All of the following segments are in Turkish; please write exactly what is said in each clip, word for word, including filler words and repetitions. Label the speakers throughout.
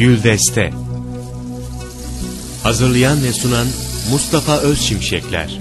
Speaker 1: Güldeste. Hazırlayan ve sunan Mustafa Özşimşekler.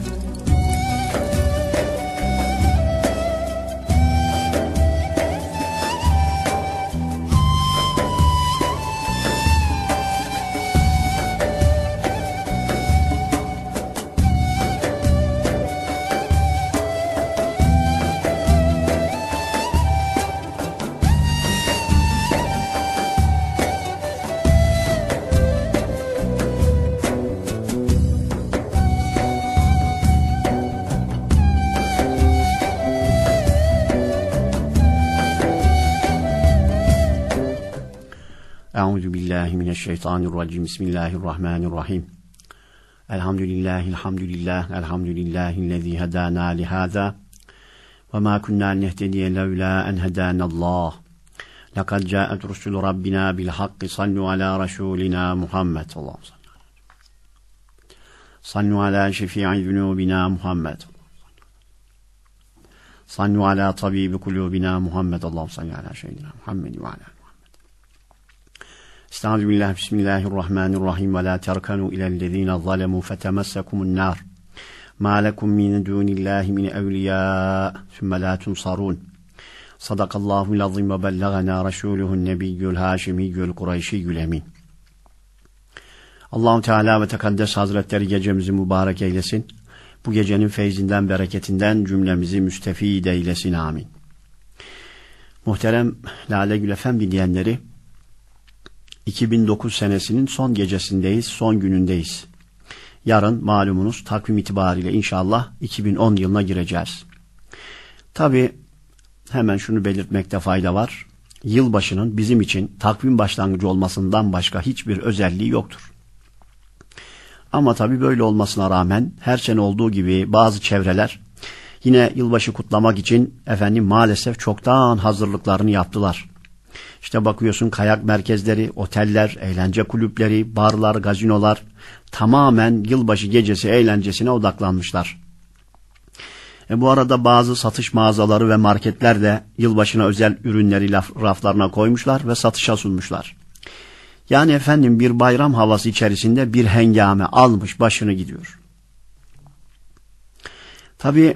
Speaker 2: Euzu billahi mineşşeytanirracim. Bismillahirrahmanirrahim. Elhamdülillahi elhamdülillah elhamdülillahillezî hedâna lihâzâ ve mâ kunnâ nehtediye levlâ en hedânallâh. Lekad câet rusulü rabbina bil hakki sallu alâ rasûlinâ Muhammed. Allah'ım sallu alâ şefî'i zunûbina Muhammed. Sallu alâ tabîbi kulûbina Muhammed. Allah'ım sallu alâ seyyidina Muhammed ve alâ Estağfirullah, bismillahirrahmanirrahim ve la terkanu ilellezine zalemu fetemessekumun nar ma lekum min dunillahi min evliya sümme la tunsarun. Sadakallahul azim ve bellagana rasuluhun nebiyyül haşimiyyül kureyşiyyül emin. Allah-u Teala ve Tekaddes Hazretleri gecemizi mübarek eylesin. Bu gecenin feyzinden, bereketinden cümlemizi müstefid eylesin. Amin. Muhterem Lale Gül Efendi diyenleri, iki bin dokuz senesinin son gecesindeyiz, son günündeyiz. Yarın malumunuz takvim itibariyle inşallah iki bin on yılına gireceğiz. Tabi hemen şunu belirtmekte fayda var. Yılbaşının bizim için takvim başlangıcı olmasından başka hiçbir özelliği yoktur. Ama tabi böyle olmasına rağmen her sene olduğu gibi bazı çevreler yine yılbaşı kutlamak için efendim maalesef çoktan hazırlıklarını yaptılar. İşte bakıyorsun kayak merkezleri, oteller, eğlence kulüpleri, barlar, gazinolar tamamen yılbaşı gecesi eğlencesine odaklanmışlar. E bu arada bazı satış mağazaları ve marketler de yılbaşına özel ürünleri raflarına koymuşlar ve satışa sunmuşlar. Yani efendim bir bayram havası içerisinde bir hengame almış başını gidiyor. Tabii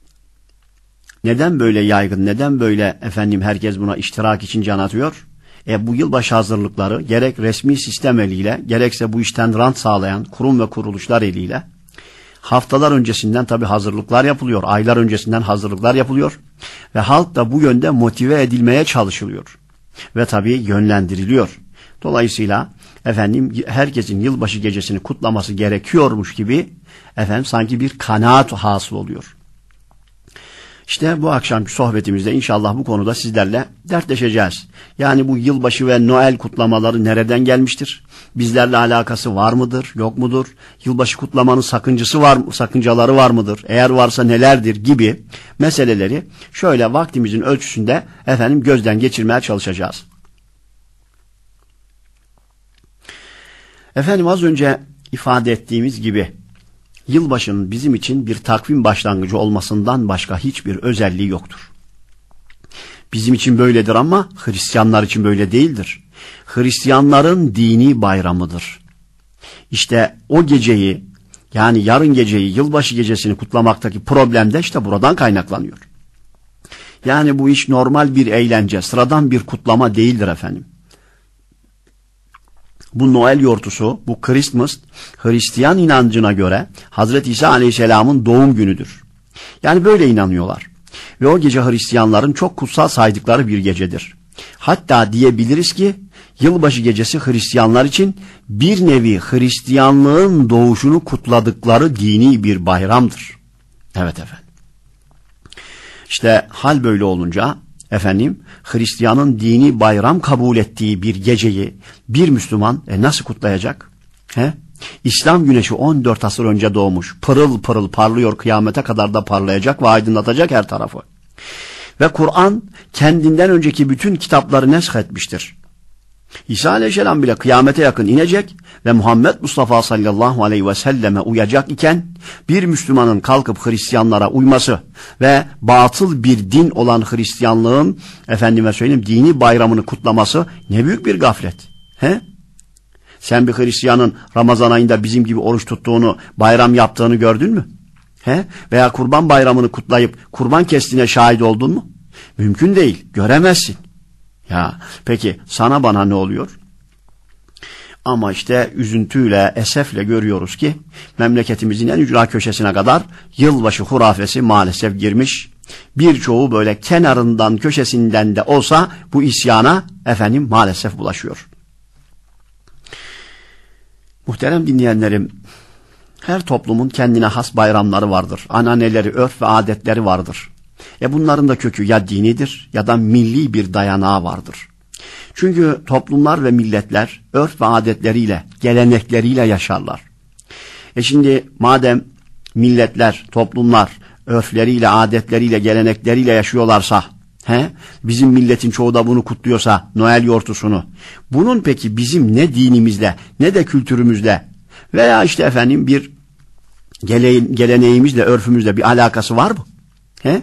Speaker 2: neden böyle yaygın, neden böyle efendim herkes buna iştirak için can atıyor? E bu yılbaşı hazırlıkları gerek resmi sistem eliyle, gerekse bu işten rant sağlayan kurum ve kuruluşlar eliyle haftalar öncesinden tabii hazırlıklar yapılıyor, aylar öncesinden hazırlıklar yapılıyor ve halk da bu yönde motive edilmeye çalışılıyor ve tabii yönlendiriliyor. Dolayısıyla efendim herkesin yılbaşı gecesini kutlaması gerekiyormuş gibi efendim sanki bir kanaat hasıl oluyor. İşte bu akşamki sohbetimizde inşallah bu konuda sizlerle dertleşeceğiz. Yani bu yılbaşı ve Noel kutlamaları nereden gelmiştir? Bizlerle alakası var mıdır, yok mudur? Yılbaşı kutlamanın sakıncası var, sakıncaları var mıdır? Eğer varsa nelerdir gibi meseleleri şöyle vaktimizin ölçüsünde efendim gözden geçirmeye çalışacağız. Efendim az önce ifade ettiğimiz gibi yılbaşının bizim için bir takvim başlangıcı olmasından başka hiçbir özelliği yoktur. Bizim için böyledir ama Hristiyanlar için böyle değildir. Hristiyanların dini bayramıdır. İşte o geceyi, yani yarın geceyi, yılbaşı gecesini kutlamaktaki problem de işte buradan kaynaklanıyor. Yani bu iş normal bir eğlence, sıradan bir kutlama değildir efendim. Bu Noel yortusu, bu Christmas, Hristiyan inancına göre Hazreti İsa Aleyhisselam'ın doğum günüdür. Yani böyle inanıyorlar. Ve o gece Hristiyanların çok kutsal saydıkları bir gecedir. Hatta diyebiliriz ki yılbaşı gecesi Hristiyanlar için bir nevi Hristiyanlığın doğuşunu kutladıkları dini bir bayramdır. Evet efendim. İşte hal böyle olunca efendim Hristiyanın dini bayram kabul ettiği bir geceyi bir Müslüman e, nasıl kutlayacak? He? İslam güneşi on dört asır önce doğmuş. Pırıl pırıl parlıyor, kıyamete kadar da parlayacak ve aydınlatacak her tarafı. Ve Kur'an kendinden önceki bütün kitapları nesk etmiştir. İsa Aleyhisselam bile kıyamete yakın inecek ve Muhammed Mustafa sallallahu aleyhi ve selleme uyacak iken bir Müslümanın kalkıp Hristiyanlara uyması ve batıl bir din olan Hristiyanlığın efendime söyleyeyim dini bayramını kutlaması ne büyük bir gaflet. He? Sen bir Hristiyanın Ramazan ayında bizim gibi oruç tuttuğunu, bayram yaptığını gördün mü? He? Veya kurban bayramını kutlayıp kurban kestiğine şahit oldun mu? Mümkün değil, göremezsin. Ya peki sana bana ne oluyor? Ama işte üzüntüyle, esefle görüyoruz ki memleketimizin en ücra köşesine kadar yılbaşı hurafesi maalesef girmiş. Birçoğu böyle kenarından, köşesinden de olsa bu isyana efendim maalesef bulaşıyor. Muhterem dinleyenlerim, her toplumun kendine has bayramları vardır. Ananeleri, örf ve adetleri vardır. E bunların da kökü ya dinidir ya da milli bir dayanağı vardır. Çünkü toplumlar ve milletler örf ve adetleriyle, gelenekleriyle yaşarlar. E şimdi madem milletler, toplumlar örfleriyle, adetleriyle, gelenekleriyle yaşıyorlarsa, he, bizim milletin çoğu da bunu kutluyorsa, Noel yortusunu, bunun peki bizim ne dinimizle, ne de kültürümüzle veya işte efendim bir gele, geleneğimizle, örfümüzle bir alakası var mı? He?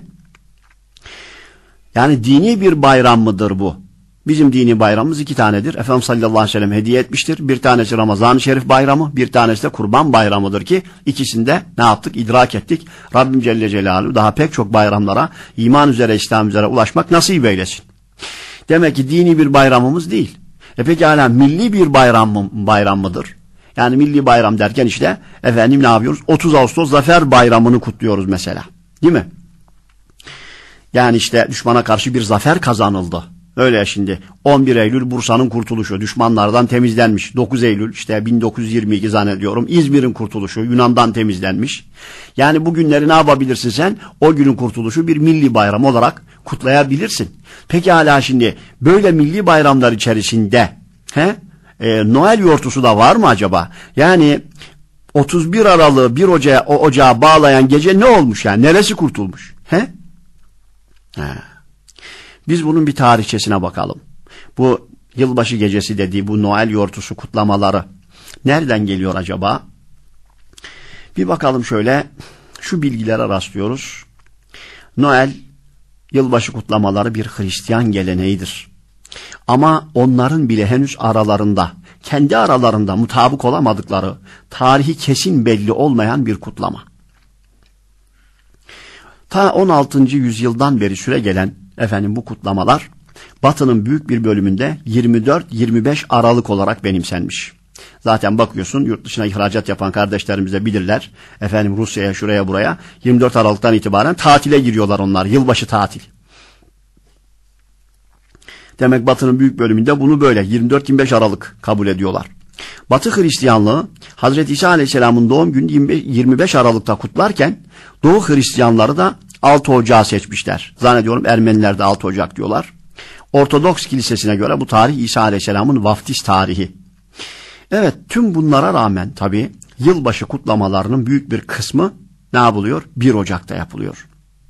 Speaker 2: Yani dini bir bayram mıdır bu? Bizim dini bayramımız iki tanedir. Efendimiz sallallahu aleyhi ve sellem hediye etmiştir. Bir tanesi Ramazan-ı Şerif bayramı, bir tanesi de Kurban bayramıdır ki ikisinde ne yaptık? İdrak ettik. Rabbim Celle Celaluhu daha pek çok bayramlara, iman üzere, İslam üzere ulaşmak nasip eylesin. Demek ki dini bir bayramımız değil. E peki hala milli bir bayram mı, bayram mıdır? Yani milli bayram derken işte efendim ne yapıyoruz? otuz Ağustos Zafer Bayramı'nı kutluyoruz mesela. Değil mi? Yani işte düşmana karşı bir zafer kazanıldı. Öyle ya şimdi on bir Eylül Bursa'nın kurtuluşu, düşmanlardan temizlenmiş. dokuz Eylül işte bin dokuz yüz yirmi iki zannediyorum İzmir'in kurtuluşu, Yunan'dan temizlenmiş. Yani bu günleri ne yapabilirsin sen? O günün kurtuluşu bir milli bayram olarak kutlayabilirsin. Peki hala şimdi böyle milli bayramlar içerisinde he, e, Noel yortusu da var mı acaba? Yani otuz bir Aralık'ı bir Ocağı, o ocağa bağlayan gece ne olmuş yani? Neresi kurtulmuş? He? He. Biz bunun bir tarihçesine bakalım. Bu yılbaşı gecesi dediği bu Noel yortusu kutlamaları nereden geliyor acaba? Bir bakalım şöyle, şu bilgilere rastlıyoruz. Noel, yılbaşı kutlamaları bir Hristiyan geleneğidir. Ama onların bile henüz aralarında, kendi aralarında mutabık olamadıkları, tarihi kesin belli olmayan bir kutlama. Ta on altıncı yüzyıldan beri süre gelen efendim bu kutlamalar Batı'nın büyük bir bölümünde yirmi dört yirmi beş Aralık olarak benimsenmiş. Zaten bakıyorsun yurt dışına ihracat yapan kardeşlerimiz de bilirler. Efendim Rusya'ya, şuraya, buraya yirmi dört Aralık'tan itibaren tatile giriyorlar onlar. Yılbaşı tatil. Demek Batı'nın büyük bölümünde bunu böyle yirmi dört yirmi beş Aralık kabul ediyorlar. Batı Hristiyanlığı Hazreti İsa Aleyhisselam'ın doğum günü yirmi beş Aralık'ta kutlarken Doğu Hristiyanları da altı Ocağı seçmişler. Zannediyorum Ermeniler de altı Ocak diyorlar. Ortodoks kilisesine göre bu tarih İsa Aleyhisselam'ın vaftiz tarihi. Evet, tüm bunlara rağmen tabii yılbaşı kutlamalarının büyük bir kısmı ne yapılıyor? bir Ocak'ta yapılıyor.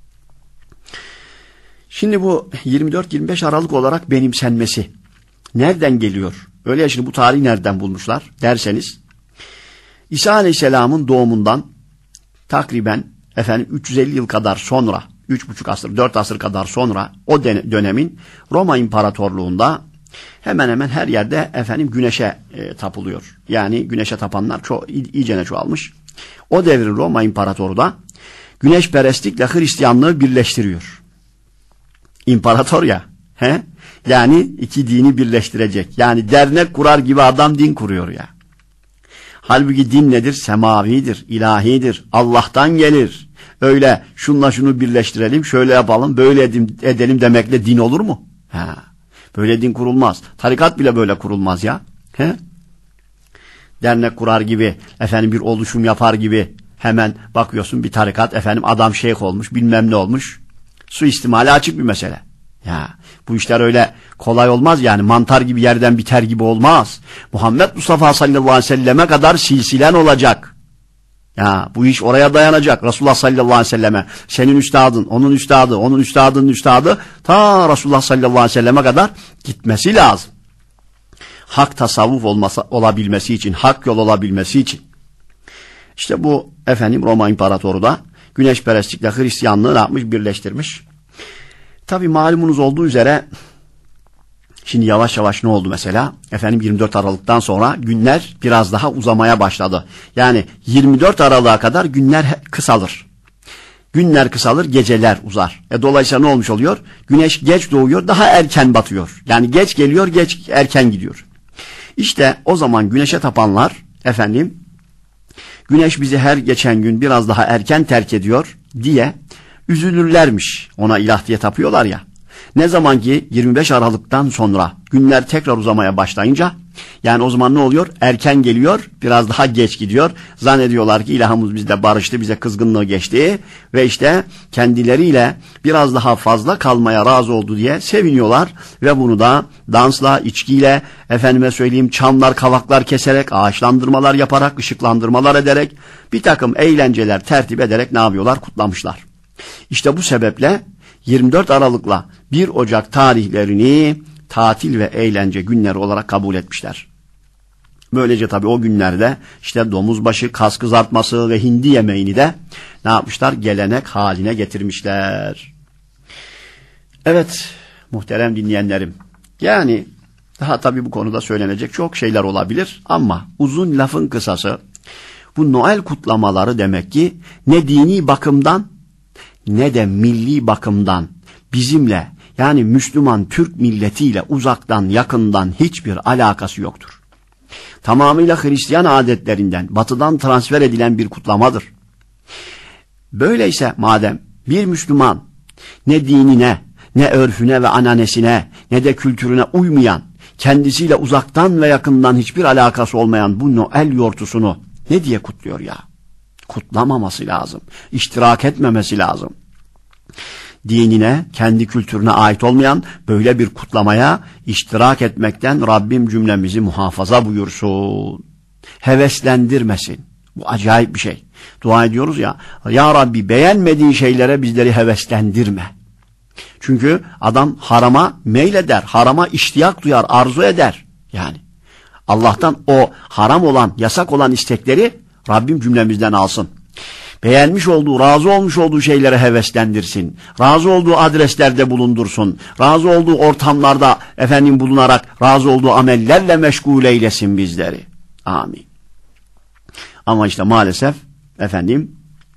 Speaker 2: Şimdi bu yirmi dört yirmi beş Aralık olarak benimsenmesi nereden geliyor? Öyle ya, şimdi bu tarihi nereden bulmuşlar derseniz, İsa Aleyhisselam'ın doğumundan takriben efendim üç yüz elli yıl kadar sonra, üç buçuk asır, dört asır kadar sonra o dönemin Roma İmparatorluğu'nda hemen hemen her yerde efendim güneşe e, tapılıyor. Yani güneşe tapanlar çok iyicene çoğalmış. O devrin Roma İmparatoru da güneşperestlikle Hristiyanlığı birleştiriyor. İmparator ya, he? Yani iki dini birleştirecek. Yani dernek kurar gibi adam din kuruyor ya. Halbuki din nedir? Semavidir, ilahidir, Allah'tan gelir. Öyle şunla şunu birleştirelim, şöyle yapalım, böyle edelim demekle din olur mu? Ha. Böyle din kurulmaz. Tarikat bile böyle kurulmaz ya. He? Dernek kurar gibi, efendim bir oluşum yapar gibi hemen bakıyorsun bir tarikat, efendim adam şeyh olmuş, bilmem ne olmuş. Suistimali açık bir mesele. Ya bu işler öyle kolay olmaz yani, mantar gibi yerden biter gibi olmaz. Muhammed Mustafa sallallahu aleyhi ve selleme kadar silsilen olacak. Ya bu iş oraya dayanacak. Resulullah sallallahu aleyhi ve selleme, senin üstadın, onun üstadı, onun üstadının üstadı ta Resulullah sallallahu aleyhi ve selleme kadar gitmesi lazım. Hak tasavvuf olması, olabilmesi için, hak yol olabilmesi için. İşte bu efendim Roma İmparatoru da güneşperestlikle Hristiyanlığı ne yapmış? Birleştirmiş. Tabi malumunuz olduğu üzere Şimdi yavaş yavaş ne oldu mesela? Efendim yirmi dört Aralık'tan sonra günler biraz daha uzamaya başladı. Yani yirmi dört Aralık'a kadar günler kısalır. Günler kısalır, geceler uzar. E dolayısıyla ne olmuş oluyor? Güneş geç doğuyor, daha erken batıyor. Yani geç geliyor, geç erken gidiyor. İşte o zaman güneşe tapanlar, efendim, güneş bizi her geçen gün biraz daha erken terk ediyor diye üzülürlermiş. Ona ilah diye tapıyorlar ya. Ne zaman ki yirmi beş Aralık'tan sonra günler tekrar uzamaya başlayınca, yani o zaman ne oluyor? Erken geliyor, biraz daha geç gidiyor. Zannediyorlar ki ilahımız bizle barıştı, bize kızgınlığı geçti ve işte kendileriyle biraz daha fazla kalmaya razı oldu diye seviniyorlar ve bunu da dansla, içkiyle, efendime söyleyeyim çamlar, kavaklar keserek, ağaçlandırmalar yaparak, ışıklandırmalar ederek, bir takım eğlenceler tertip ederek ne yapıyorlar? Kutlamışlar. İşte bu sebeple yirmi dört Aralık'la bir Ocak tarihlerini tatil ve eğlence günleri olarak kabul etmişler. Böylece tabii o günlerde işte domuzbaşı, kas kızartması ve hindi yemeğini de ne yapmışlar? Gelenek haline getirmişler. Evet muhterem dinleyenlerim, yani daha tabii bu konuda söylenecek çok şeyler olabilir ama uzun lafın kısası, bu Noel kutlamaları demek ki ne dini bakımdan ne de milli bakımdan bizimle, yani Müslüman Türk milletiyle uzaktan yakından hiçbir alakası yoktur. Tamamıyla Hristiyan adetlerinden batıdan transfer edilen bir kutlamadır. Böyleyse madem bir Müslüman ne dinine, ne örfüne ve ananesine, ne de kültürüne uymayan, kendisiyle uzaktan ve yakından hiçbir alakası olmayan bu Noel yortusunu ne diye kutluyor ya? Kutlamaması lazım, iştirak etmemesi lazım. Dinine, kendi kültürüne ait olmayan böyle bir kutlamaya iştirak etmekten Rabbim cümlemizi muhafaza buyursun. Heveslendirmesin. Bu acayip bir şey. Dua ediyoruz ya, ya Rabbi beğenmediğin şeylere bizleri heveslendirme. Çünkü adam harama meyleder, harama iştiyak duyar, arzu eder. Yani Allah'tan o haram olan, yasak olan istekleri Rabbim cümlemizden alsın. Beğenmiş olduğu, razı olmuş olduğu şeylere heveslendirsin. Razı olduğu adreslerde bulundursun. Razı olduğu ortamlarda efendim bulunarak razı olduğu amellerle meşgul eylesin bizleri. Amin. Ama işte maalesef efendim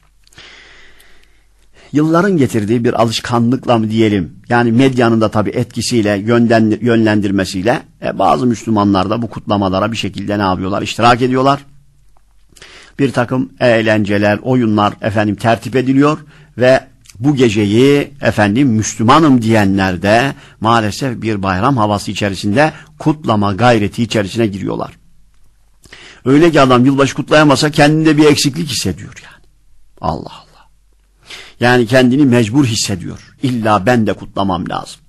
Speaker 2: yılların getirdiği bir alışkanlıkla mı diyelim, yani medyanın da tabii etkisiyle, yönlendirmesiyle e, bazı Müslümanlar da bu kutlamalara bir şekilde ne yapıyorlar? İştirak ediyorlar. Bir takım eğlenceler, oyunlar efendim tertip ediliyor ve bu geceyi efendim Müslümanım diyenler de maalesef bir bayram havası içerisinde kutlama gayreti içerisine giriyorlar. Öyle ki adam yılbaşı kutlayamasa kendinde bir eksiklik hissediyor yani. Allah Allah. Yani kendini mecbur hissediyor. İlla ben de kutlamam lazım.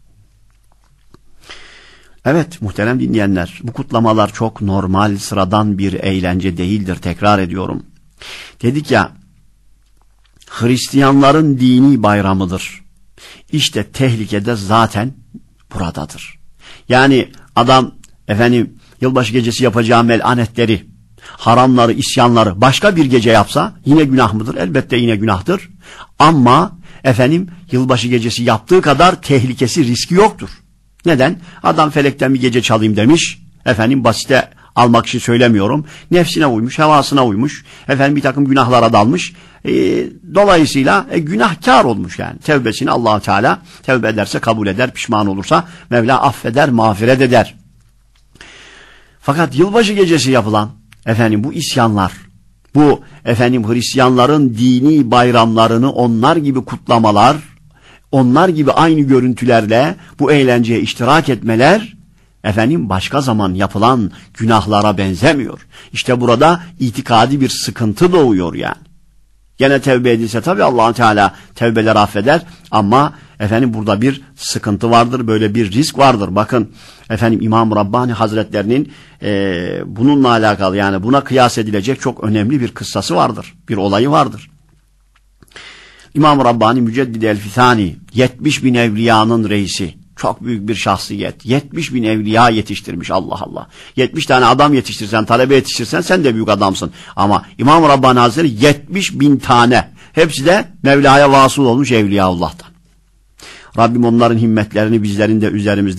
Speaker 2: Evet muhterem dinleyenler, bu kutlamalar çok normal, sıradan bir eğlence değildir, tekrar ediyorum. Dedik ya, Hristiyanların dini bayramıdır. İşte tehlikede zaten buradadır. Yani adam efendim yılbaşı gecesi yapacağı melanetleri, haramları, isyanları başka bir gece yapsa yine günah mıdır? Elbette yine günahtır. Ama efendim yılbaşı gecesi yaptığı kadar tehlikesi, riski yoktur. Neden? Adam felekten bir gece çalayım demiş. Efendim basite almak için söylemiyorum. Nefsine uymuş, hevasına uymuş. Efendim bir takım günahlara dalmış. E, dolayısıyla e, günahkar olmuş yani. Tevbesini Allah-u Teala tevbe ederse kabul eder, pişman olursa Mevla affeder, mağfiret eder. Fakat yılbaşı gecesi yapılan efendim bu isyanlar, bu efendim Hristiyanların dini bayramlarını onlar gibi kutlamalar, onlar gibi aynı görüntülerle bu eğlenceye iştirak etmeler efendim başka zaman yapılan günahlara benzemiyor. İşte burada itikadi bir sıkıntı doğuyor yani. Gene tevbe edilse tabii Allah Teala tevbeler affeder ama efendim burada bir sıkıntı vardır, böyle bir risk vardır. Bakın efendim İmam Rabbani Hazretlerinin e, bununla alakalı, yani buna kıyas edilecek çok önemli bir kıssası vardır, bir olayı vardır. İmam Rabbani Müceddid el-Fithani, yetmiş bin evliyanın reisi, çok büyük bir şahsiyet, yetmiş bin evliya yetiştirmiş, Allah Allah. yetmiş tane adam yetiştirsen, talebe yetiştirsen sen de büyük adamsın. Ama İmam Rabbani Hazretleri yetmiş bin tane, hepsi de Mevla'ya vasıl olmuş Evliyaullah'tan. Rabbim onların himmetlerini bizlerin de üzerimizde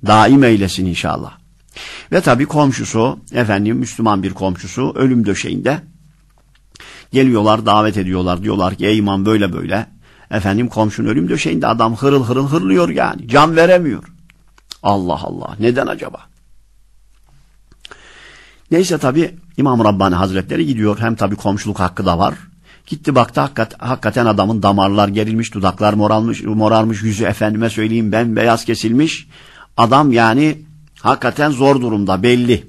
Speaker 2: daim eylesin inşallah. Ve tabii komşusu, efendim Müslüman bir komşusu ölüm döşeğinde. Geliyorlar, davet ediyorlar. Diyorlar ki ey imam böyle böyle. Efendim komşunun ölüm döşeğinde, adam hırıl hırıl hırlıyor yani. Can veremiyor. Allah Allah. Neden acaba? Neyse tabii İmam Rabbani Hazretleri gidiyor. Hem tabii komşuluk hakkı da var. Gitti baktı hakikat, hakikaten adamın damarlar gerilmiş, dudaklar morarmış, morarmış, yüzü efendime söyleyeyim bembeyaz kesilmiş. Adam yani hakikaten zor durumda belli.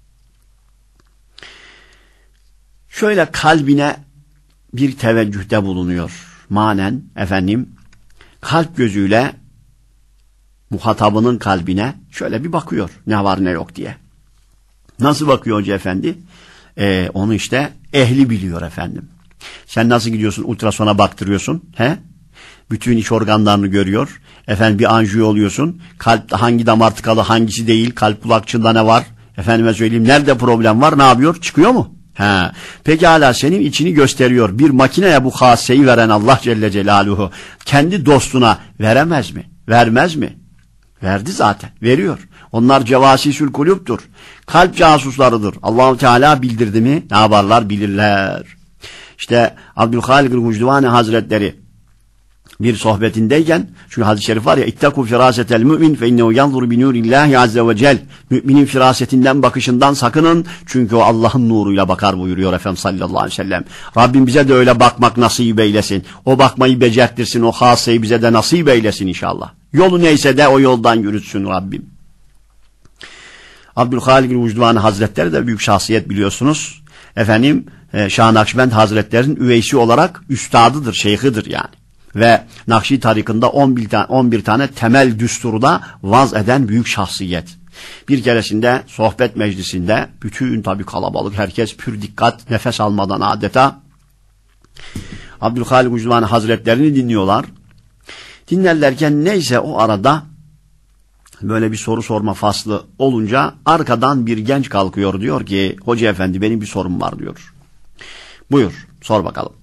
Speaker 2: Şöyle kalbine bir teveccühte bulunuyor. Manen efendim kalp gözüyle muhatabının kalbine şöyle bir bakıyor. Ne var ne yok diye. Nasıl bakıyor Hoca Efendi? Ee, onu işte ehli biliyor efendim. Sen nasıl gidiyorsun ultrasona baktırıyorsun? He? Bütün iç organlarını görüyor. Efendim bir anjiyo oluyorsun. Kalp hangi damar tıkalı hangisi değil. Kalp kulakçığında ne var? Efendime söyleyeyim nerede problem var ne yapıyor? Çıkıyor mu? He. Pekala senin içini gösteriyor. Bir makineye bu haseyi veren Allah Celle Celaluhu kendi dostuna veremez mi? Vermez mi? Verdi zaten. Veriyor. Onlar cevasisül kulüptür. Kalp casuslarıdır. Allah-u Teala bildirdi mi ne yaparlar bilirler. İşte Abdülhalik el-Hucduvani Hazretleri bir sohbetindeyken şu hadis-i şerif var ya İttakû firâsetel mü'min fe innehu yanzuru bi nûrillâhi azze ve cel. Müminin firasetinden bakışından sakının çünkü o Allah'ın nuruyla bakar buyuruyor Efendimiz sallallahu aleyhi ve sellem. Rabbim bize de öyle bakmak nasip eylesin. O bakmayı becertirsin, o haseyi bize de nasip eylesin inşallah. Yolu neyse de o yoldan yürütsün Rabbim. Abdülhalik el-Hucduvani Hazretleri de büyük şahsiyet biliyorsunuz. Efendim Şah Nakşibend Hazretleri'nin üveysi olarak üstadıdır, şeyhidir yani. Ve Nakşi tarikında on bir tane, on bir tane temel düsturu da vaz eden büyük şahsiyet. Bir keresinde sohbet meclisinde bütün tabi kalabalık herkes pür dikkat nefes almadan adeta Abdülhalik el-Hucduvani Hazretlerini dinliyorlar. Dinlerlerken neyse o arada böyle bir soru sorma faslı olunca arkadan bir genç kalkıyor diyor ki Hoca Efendi benim bir sorum var diyor. Buyur sor bakalım.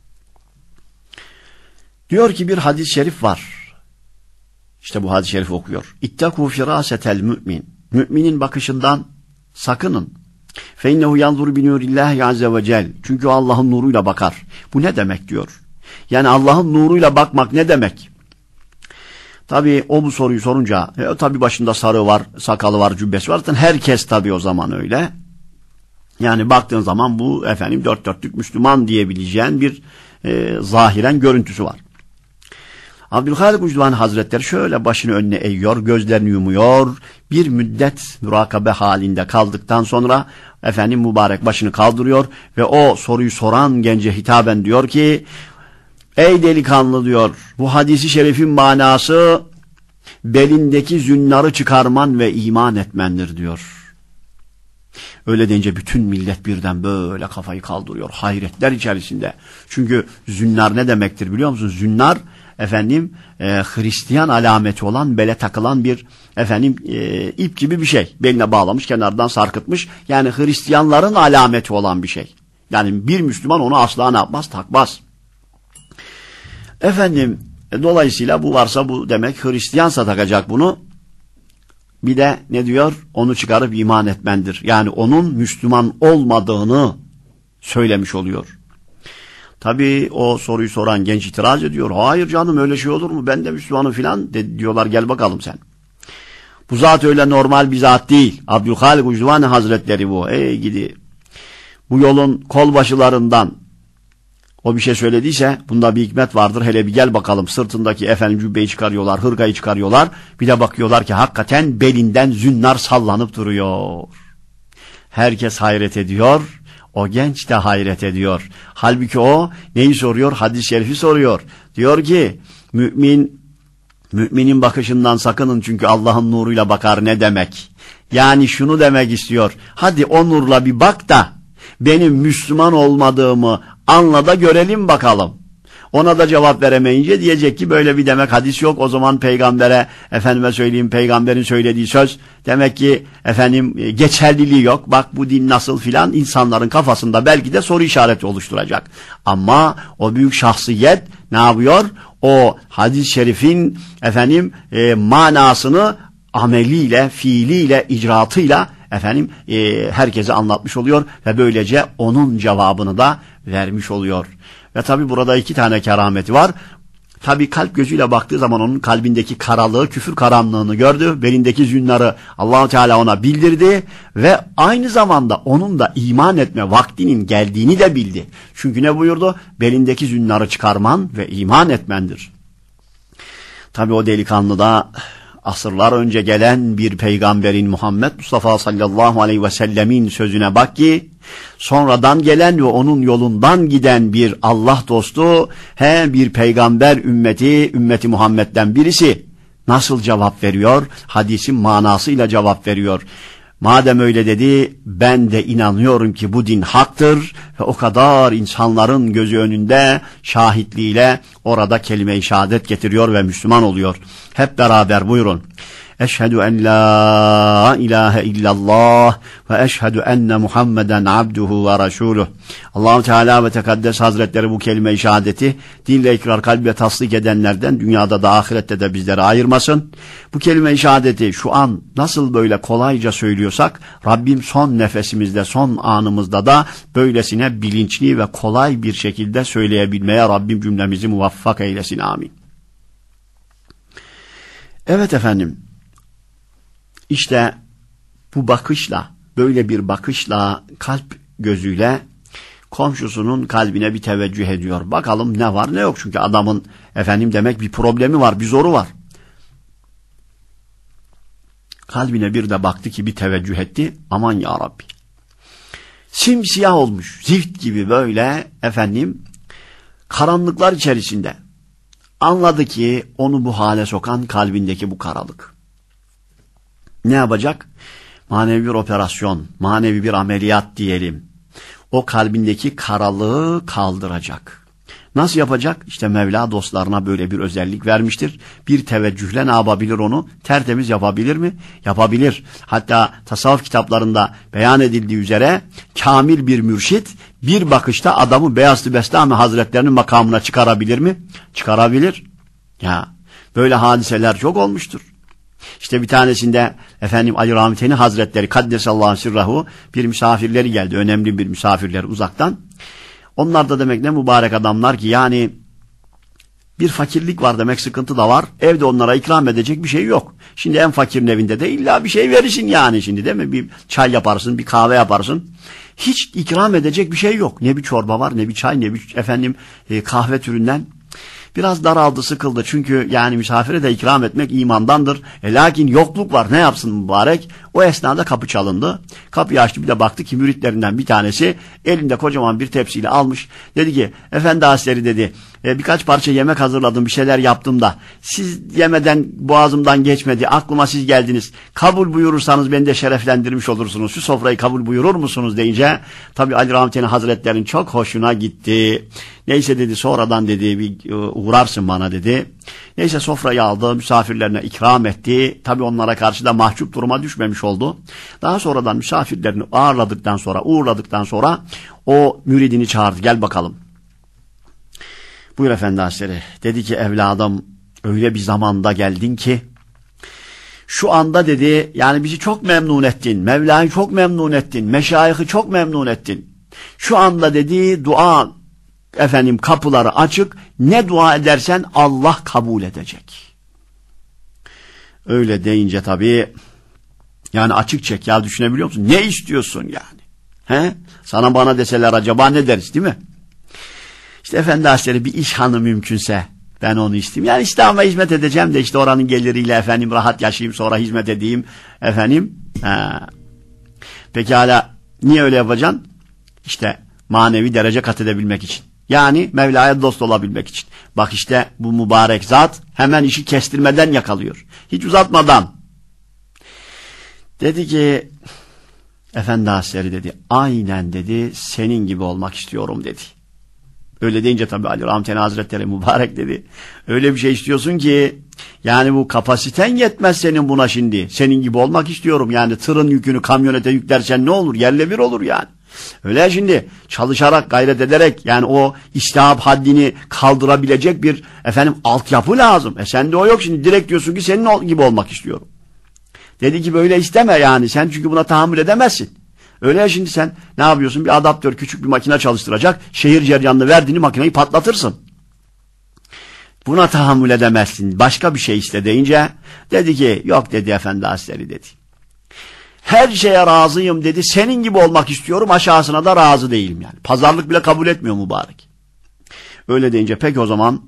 Speaker 2: Diyor ki bir hadis-i şerif var. İşte bu hadis-i şerifi okuyor. İttakû firâsetel mü'min. Müminin bakışından sakının. Fe innehu yanzuru bi nûrillâhi azze ve cel. Çünkü o Allah'ın nuruyla bakar. Bu ne demek diyor. Yani Allah'ın nuruyla bakmak ne demek? Tabii o bu soruyu sorunca e, tabii başında sarı var, sakalı var, cübbesi var. Zaten herkes tabii o zaman öyle. Yani baktığın zaman bu efendim dört dörtlük Müslüman diyebileceğin bir e, zahiren görüntüsü var. Abdülhalik el-Hucduvani Hazretleri şöyle başını önüne eğiyor, gözlerini yumuyor. Bir müddet mürakabe halinde kaldıktan sonra efendim mübarek başını kaldırıyor ve o soruyu soran gence hitaben diyor ki ey delikanlı diyor bu hadisi şerifin manası belindeki zünnarı çıkarman ve iman etmendir diyor. Öyle deyince bütün millet birden böyle kafayı kaldırıyor hayretler içerisinde. Çünkü zünnar ne demektir biliyor musunuz? Zünnar efendim e, Hristiyan alameti olan bele takılan bir efendim e, ip gibi bir şey. Beline bağlamış kenardan sarkıtmış. Yani Hristiyanların alameti olan bir şey. Yani bir Müslüman onu asla ne yapmaz? Takmaz. Efendim e, dolayısıyla bu varsa bu demek Hristiyansa takacak bunu. Bir de ne diyor? Onu çıkarıp iman etmendir. Yani onun Müslüman olmadığını söylemiş oluyor. Tabii o soruyu soran genç itiraz ediyor. Hayır canım öyle şey olur mu? Ben de Müslümanım filan diyorlar. Gel bakalım sen. Bu zat öyle normal bir zat değil. Abdülhalik el-Hucduvani Hazretleri bu. Ey gidi. Bu yolun kolbaşılarından o bir şey söylediyse bunda bir hikmet vardır. Hele bir gel bakalım. Sırtındaki efendim cübbeyi çıkarıyorlar, hırkayı çıkarıyorlar. Bir de bakıyorlar ki hakikaten belinden zünnar sallanıp duruyor. Herkes hayret ediyor. O genç de hayret ediyor. Halbuki o neyi soruyor? Hadis-i şerifi soruyor. Diyor ki mümin müminin bakışından sakının çünkü Allah'ın nuruyla bakar ne demek? Yani şunu demek istiyor. Hadi o nurla bir bak da benim Müslüman olmadığımı anla da görelim bakalım. Ona da cevap veremeyince diyecek ki böyle bir demek hadis yok. O zaman peygambere efendime söyleyeyim peygamberin söylediği söz demek ki efendim geçerliliği yok. Bak bu din nasıl filan insanların kafasında belki de soru işareti oluşturacak. Ama o büyük şahsiyet ne yapıyor? O hadis-i şerifin efendim e, manasını ameliyle, fiiliyle, icraatıyla efendim e, herkese anlatmış oluyor ve böylece onun cevabını da vermiş oluyor. Ve tabi burada iki tane kerameti var. Tabi kalp gözüyle baktığı zaman onun kalbindeki karalığı, küfür karanlığını gördü. Belindeki zünnarı Allah-u Teala ona bildirdi ve aynı zamanda onun da iman etme vaktinin geldiğini de bildi. Çünkü ne buyurdu? Belindeki zünnarı çıkarman ve iman etmendir. Tabi o delikanlı da asırlar önce gelen bir peygamberin, Muhammed Mustafa sallallahu aleyhi ve sellemin sözüne bak ki sonradan gelen ve onun yolundan giden bir Allah dostu, he bir peygamber ümmeti, ümmeti Muhammed'den birisi nasıl cevap veriyor? Hadisin manasıyla cevap veriyor. Madem öyle dedi, ben de inanıyorum ki bu din haktır ve o kadar insanların gözü önünde şahitliğiyle orada kelime-i şehadet getiriyor ve Müslüman oluyor. Hep beraber buyurun. Eşhedü en la ilahe illallah ve eşhedü enne Muhammeden abduhu ve resuluh. Allah-u Teala ve Tekaddes Hazretleri bu kelime-i şehadeti dille ikrar, kalple tasdik edenlerden dünyada da ahirette de bizleri ayırmasın. Bu kelime-i şehadeti şu an nasıl böyle kolayca söylüyorsak, Rabbim son nefesimizde, son anımızda da böylesine bilinçli ve kolay bir şekilde söyleyebilmeye Rabbim cümlemizi muvaffak eylesin. Amin. Evet efendim. İşte bu bakışla, böyle bir bakışla, kalp gözüyle komşusunun kalbine bir teveccüh ediyor. Bakalım ne var ne yok, çünkü adamın efendim demek bir problemi var, bir zoru var. Kalbine bir de baktı ki bir teveccüh etti. Aman ya Rabbi. Simsiyah olmuş, zift gibi böyle efendim karanlıklar içerisinde. Anladı ki onu bu hale sokan kalbindeki bu karalık. Ne yapacak? Manevi bir operasyon, manevi bir ameliyat diyelim. O kalbindeki karalığı kaldıracak. Nasıl yapacak? İşte Mevla dostlarına böyle bir özellik vermiştir. Bir teveccühle ne yapabilir onu? Tertemiz yapabilir mi? Yapabilir. Hatta tasavvuf kitaplarında beyan edildiği üzere kamil bir mürşit bir bakışta adamı Beyazıt Bestami Hazretlerinin makamına çıkarabilir mi? Çıkarabilir. Ya böyle hadiseler çok olmuştur. İşte bir tanesinde efendim Ali Rahmeteni Hazretleri Kaddesallahu sirrahu bir misafirleri geldi. Önemli bir misafirleri uzaktan. Onlar da demek ne mübarek adamlar ki yani bir fakirlik var demek, sıkıntı da var. Evde onlara ikram edecek bir şey yok. Şimdi en fakirin evinde de illa bir şey verirsin yani şimdi değil mi? Bir çay yaparsın, bir kahve yaparsın. Hiç ikram edecek bir şey yok. Ne bir çorba var, ne bir çay, ne bir efendim e, kahve türünden. Biraz daraldı, sıkıldı. Çünkü yani misafire de ikram etmek imandandır. E, lakin yokluk var. Ne yapsın mübarek? O esnada kapı çalındı. Kapıyı açtı, bir de baktı ki müritlerinden bir tanesi elinde kocaman bir tepsiyle almış. Dedi ki efendi hazretleri dedi e, birkaç parça yemek hazırladım, bir şeyler yaptım da siz yemeden boğazımdan geçmedi. Aklıma siz geldiniz. Kabul buyurursanız beni de şereflendirmiş olursunuz. Şu sofrayı kabul buyurur musunuz deyince tabi Ali Rahmetli Hazretleri'nin çok hoşuna gitti. Neyse dedi, sonradan dedi bir uğrarsın bana dedi. Neyse sofrayı aldı, misafirlerine ikram etti. Tabi onlara karşı da mahcup duruma düşmemiş oldu. Daha sonradan misafirlerini ağırladıktan sonra, uğurladıktan sonra o müridini çağırdı. Gel bakalım. Buyur efendi hazretleri. Dedi ki evladım öyle bir zamanda geldin ki şu anda dedi yani bizi çok memnun ettin. Mevla'yı çok memnun ettin. Meşayih'i çok memnun ettin. Şu anda dedi dua efendim kapıları açık. Ne dua edersen Allah kabul edecek. Öyle deyince tabii yani açık çek ya, düşünebiliyor musun? Ne istiyorsun yani? He? Sana bana deseler acaba ne deriz değil mi? İşte efendi hazretleri bir iş hanı mümkünse ben onu isteyeyim. Yani İslam'a hizmet edeceğim de işte oranın geliriyle efendim rahat yaşayayım, sonra hizmet edeyim efendim. Ha. Pekala niye öyle yapacaksın? İşte manevi derece kat edebilmek için. Yani Mevla'ya dost olabilmek için. Bak işte bu mübarek zat hemen işi kestirmeden yakalıyor. Hiç uzatmadan. Dedi ki efendi hazretleri dedi aynen dedi senin gibi olmak istiyorum dedi. Öyle deyince tabii Ali Rahmetli Hazretleri mübarek dedi. Öyle bir şey istiyorsun ki yani bu kapasiten yetmez senin buna şimdi. Senin gibi olmak istiyorum. Yani tırın yükünü kamyonete yüklersen ne olur? Yerle bir olur yani. Öyle şimdi çalışarak, gayret ederek yani o istihap haddini kaldırabilecek bir efendim altyapı lazım. E sende o yok, şimdi direkt diyorsun ki senin gibi olmak istiyorum. Dedi ki böyle isteme yani, sen çünkü buna tahammül edemezsin. Öyle ya, şimdi sen ne yapıyorsun? Bir adaptör, küçük bir makine çalıştıracak, şehir ceryanını verdiğini makineyi patlatırsın. Buna tahammül edemezsin. Başka bir şey iste deyince dedi ki yok dedi, efendi hazretleri dedi. Her şeye razıyım dedi. Senin gibi olmak istiyorum, aşağısına da razı değilim yani. Pazarlık bile kabul etmiyor mübarek. Öyle deyince peki o zaman,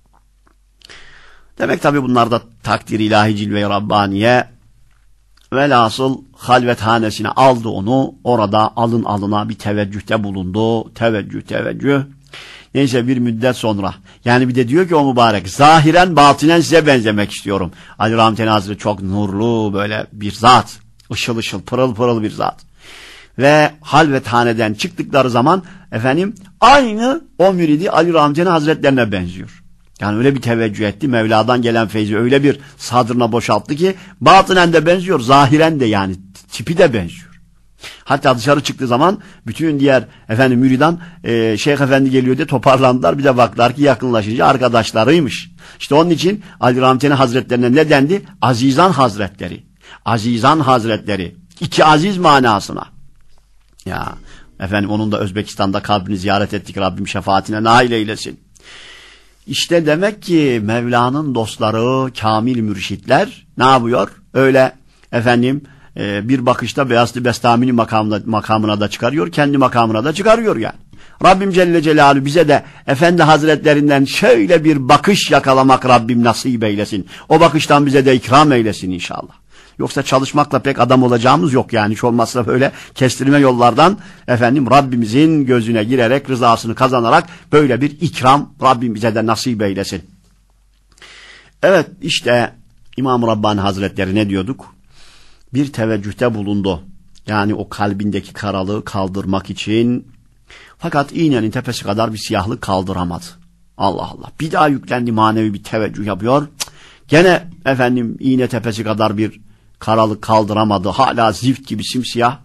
Speaker 2: demek tabi bunlar da takdir ilahi, cilve-i Rabbaniye. Velhasıl halvethanesine aldı onu. Orada alın alına bir teveccühte bulundu. Teveccüh teveccüh. Neyse bir müddet sonra. Yani bir de diyor ki o mübarek, zahiren batinen size benzemek istiyorum. Ali Rahmetli Hazretleri çok nurlu böyle bir zat. Işıl ışıl, pırıl pırıl bir zat. Ve halvethaneden çıktıkları zaman efendim aynı o müridi Ali Rahmetli Hazretlerine benziyor. Yani öyle bir teveccüh etti. Mevla'dan gelen feyzi öyle bir sadrına boşalttı ki batınen de benziyor, zahiren de yani tipi de benziyor. Hatta dışarı çıktığı zaman bütün diğer efendim müridan e, Şeyh Efendi geliyor diye toparlandılar. Bir de baktılar ki yakınlaşınca arkadaşlarıymış. İşte onun için Ali Rahmetli Hazretlerine ne dendi? Azizan Hazretleri. Azizan Hazretleri. İki aziz manasına. Ya efendim onun da Özbekistan'da kabrini ziyaret ettik. Rabbim şefaatine nail eylesin. İşte demek ki Mevla'nın dostları, kamil mürşitler ne yapıyor? Öyle efendim e, bir bakışta Beyazlı Bestami'nin makamına, makamına da çıkarıyor, kendi makamına da çıkarıyor yani. Rabbim Celle Celaluhu bize de Efendi Hazretlerinden şöyle bir bakış yakalamak Rabbim nasip eylesin. O bakıştan bize de ikram eylesin inşallah. Yoksa çalışmakla pek adam olacağımız yok yani. Hiç olmazsa böyle kestirme yollardan efendim Rabbimizin gözüne girerek, rızasını kazanarak böyle bir ikram Rabbim bize de nasip eylesin. Evet, işte İmam-ı Rabbani Hazretleri ne diyorduk? Bir teveccühte bulundu. Yani o kalbindeki karalığı kaldırmak için, fakat iğnenin tepesi kadar bir siyahlık kaldıramadı. Allah Allah. Bir daha yüklendi, manevi bir teveccüh yapıyor. Gene efendim iğne tepesi kadar bir karalık kaldıramadı. Hala zift gibi simsiyah.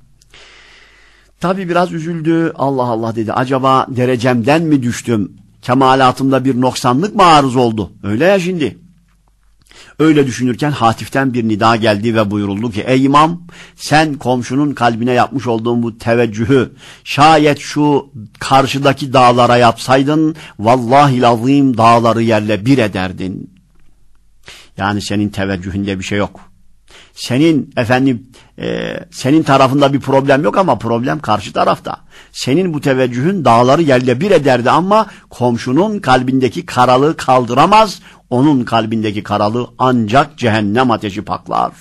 Speaker 2: Tabi biraz üzüldü. Allah Allah dedi. Acaba derecemden mi düştüm? Kemalatımda bir noksanlık mı arız oldu? Öyle ya şimdi. Öyle düşünürken hatiften bir nida geldi ve buyuruldu ki ey imam, sen komşunun kalbine yapmış olduğun bu teveccühü şayet şu karşıdaki dağlara yapsaydın vallahi lazim dağları yerle bir ederdin. Yani senin teveccühünde bir şey yok. Senin efendim e, senin tarafında bir problem yok ama problem karşı tarafta. Senin bu teveccühün dağları yerle bir ederdi ama komşunun kalbindeki karalığı kaldıramaz. Onun kalbindeki karalığı ancak cehennem ateşi paklar.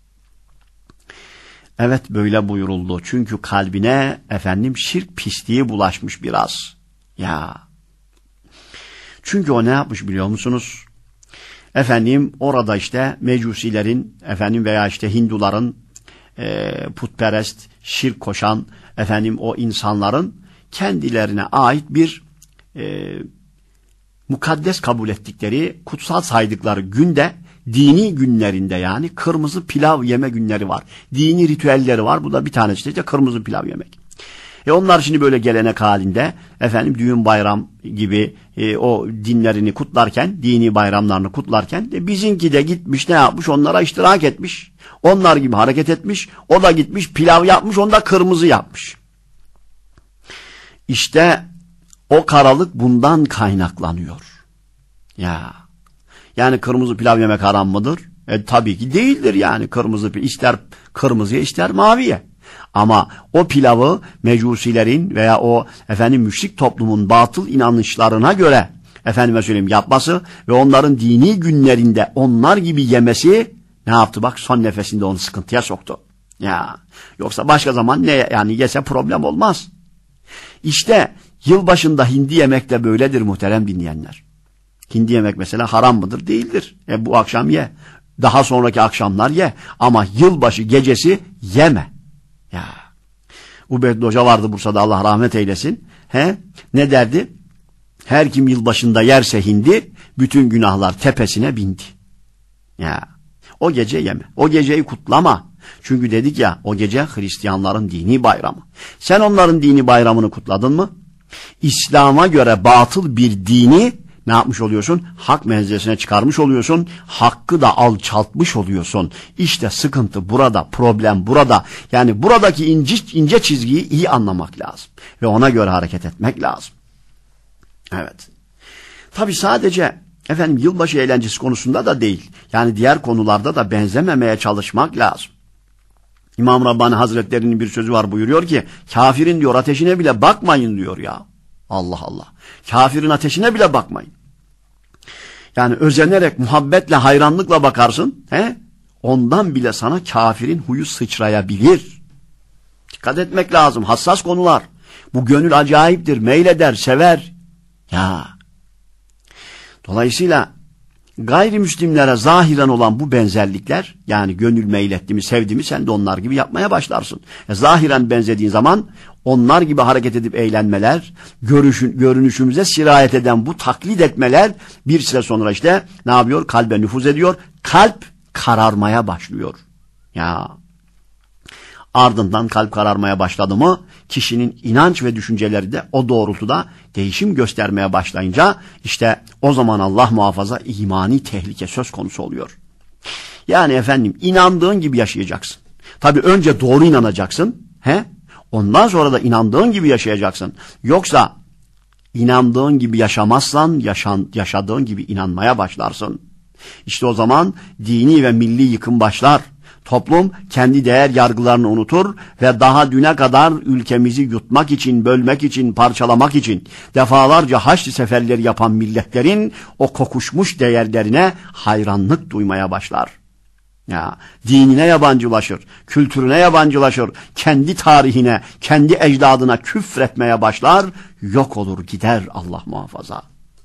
Speaker 2: Evet, böyle buyuruldu. Çünkü kalbine efendim şirk pisliği bulaşmış biraz. Ya. Çünkü o ne yapmış biliyor musunuz? Efendim orada işte mecusilerin efendim veya işte Hinduların e, putperest, şirk koşan efendim o insanların kendilerine ait bir e, mukaddes kabul ettikleri, kutsal saydıkları günde, dini günlerinde yani kırmızı pilav yeme günleri var. Dini ritüelleri var. Bu da bir tanesi işte kırmızı pilav yemek. E onlar şimdi böyle gelenek halinde efendim düğün bayram gibi e, o dinlerini kutlarken, dini bayramlarını kutlarken de bizimki de gitmiş ne yapmış, onlara iştirak etmiş. Onlar gibi hareket etmiş. O da gitmiş pilav yapmış, onu da kırmızı yapmış. İşte o karalık bundan kaynaklanıyor. Ya. Yani kırmızı pilav yemek haram mıdır? E, tabii ki değildir yani. Kırmızı ister kırmızıya ister maviye. Ama o pilavı mecusilerin veya o efendim müşrik toplumun batıl inanışlarına göre efendime söyleyeyim yapması ve onların dini günlerinde onlar gibi yemesi ne yaptı? Bak son nefesinde onu sıkıntıya soktu. Ya. Yoksa başka zaman ne yani yese problem olmaz. İşte yılbaşında hindi yemek de böyledir muhterem dinleyenler. Hindi yemek mesela haram mıdır? Değildir. E bu akşam ye. Daha sonraki akşamlar ye. Ama yılbaşı gecesi yeme. Ya. Ubeyd Hoca vardı Bursa'da, Allah rahmet eylesin. He? Ne derdi? Her kim yılbaşında yerse hindi, bütün günahlar tepesine bindi. Ya. O gece yeme. O geceyi kutlama. Çünkü dedik ya, o gece Hristiyanların dini bayramı. Sen onların dini bayramını kutladın mı? İslam'a göre batıl bir dini ne yapmış oluyorsun? Hak menzilesine çıkarmış oluyorsun. Hakkı da alçaltmış oluyorsun. İşte sıkıntı burada, problem burada. Yani buradaki ince, ince çizgiyi iyi anlamak lazım. Ve ona göre hareket etmek lazım. Evet. Tabii sadece efendim yılbaşı eğlencesi konusunda da değil. Yani diğer konularda da benzememeye çalışmak lazım. İmam Rabbani Hazretleri'nin bir sözü var, buyuruyor ki kafirin diyor ateşine bile bakmayın diyor ya. Allah Allah. Kafirin ateşine bile bakmayın. Yani özenerek, muhabbetle, hayranlıkla bakarsın. He? Ondan bile sana kafirin huyu sıçrayabilir. Dikkat etmek lazım. Hassas konular. Bu gönül acayiptir. Meyleder, sever. Ya. Dolayısıyla gayrimüslimlere zahiren olan bu benzerlikler, yani gönül meyletti mi, sevdi mi, sen de onlar gibi yapmaya başlarsın. E, zahiren benzediğin zaman onlar gibi hareket edip eğlenmeler, görüşün, görünüşümüze sirayet eden bu taklit etmeler bir süre sonra işte ne yapıyor? Kalbe nüfuz ediyor. Kalp kararmaya başlıyor. Ya. Ardından kalp kararmaya başladı mı kişinin inanç ve düşünceleri de o doğrultuda değişim göstermeye başlayınca işte o zaman Allah muhafaza imani tehlike söz konusu oluyor. Yani efendim inandığın gibi yaşayacaksın. Tabii önce doğru inanacaksın. He? Ondan sonra da inandığın gibi yaşayacaksın. Yoksa inandığın gibi yaşamazsan yaşan, yaşadığın gibi inanmaya başlarsın. İşte o zaman dini ve milli yıkım başlar. Toplum kendi değer yargılarını unutur ve daha düne kadar ülkemizi yutmak için, bölmek için, parçalamak için defalarca haçlı seferleri yapan milletlerin o kokuşmuş değerlerine hayranlık duymaya başlar. Ya, dinine yabancılaşır, kültürüne yabancılaşır, kendi tarihine, kendi ecdadına küfretmeye başlar, yok olur gider Allah muhafaza.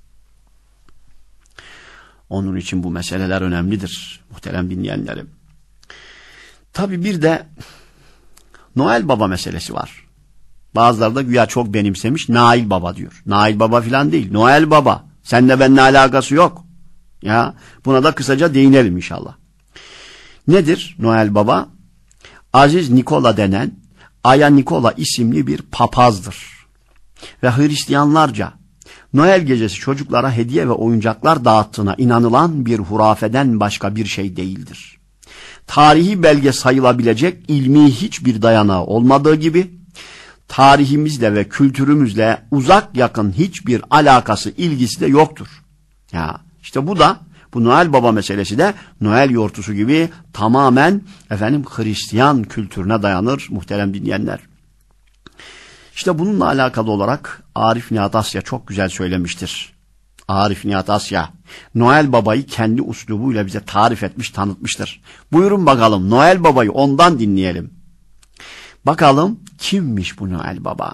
Speaker 2: Onun için bu meseleler önemlidir muhterem dinleyenlerim. Tabii bir de Noel Baba meselesi var. Bazıları da güya çok benimsemiş, Nail Baba diyor. Nail Baba filan değil, Noel Baba. Seninle benimle alakası yok. Ya, buna da kısaca değinelim inşallah. Nedir Noel Baba? Aziz Nikola denen Aya Nikola isimli bir papazdır. Ve Hristiyanlarca Noel gecesi çocuklara hediye ve oyuncaklar dağıttığına inanılan bir hurafeden başka bir şey değildir. Tarihi belge sayılabilecek ilmi hiçbir dayanağı olmadığı gibi tarihimizle ve kültürümüzle uzak yakın hiçbir alakası, ilgisi de yoktur. Ya işte bu da bu Noel Baba meselesi de Noel yortusu gibi tamamen efendim Hristiyan kültürüne dayanır muhterem dinleyenler. İşte bununla alakalı olarak Arif Nihat Asya çok güzel söylemiştir. Arif Nihat Asya Noel Baba'yı kendi uslubuyla bize tarif etmiş, tanıtmıştır. Buyurun bakalım Noel Baba'yı ondan dinleyelim. Bakalım kimmiş bu Noel Baba?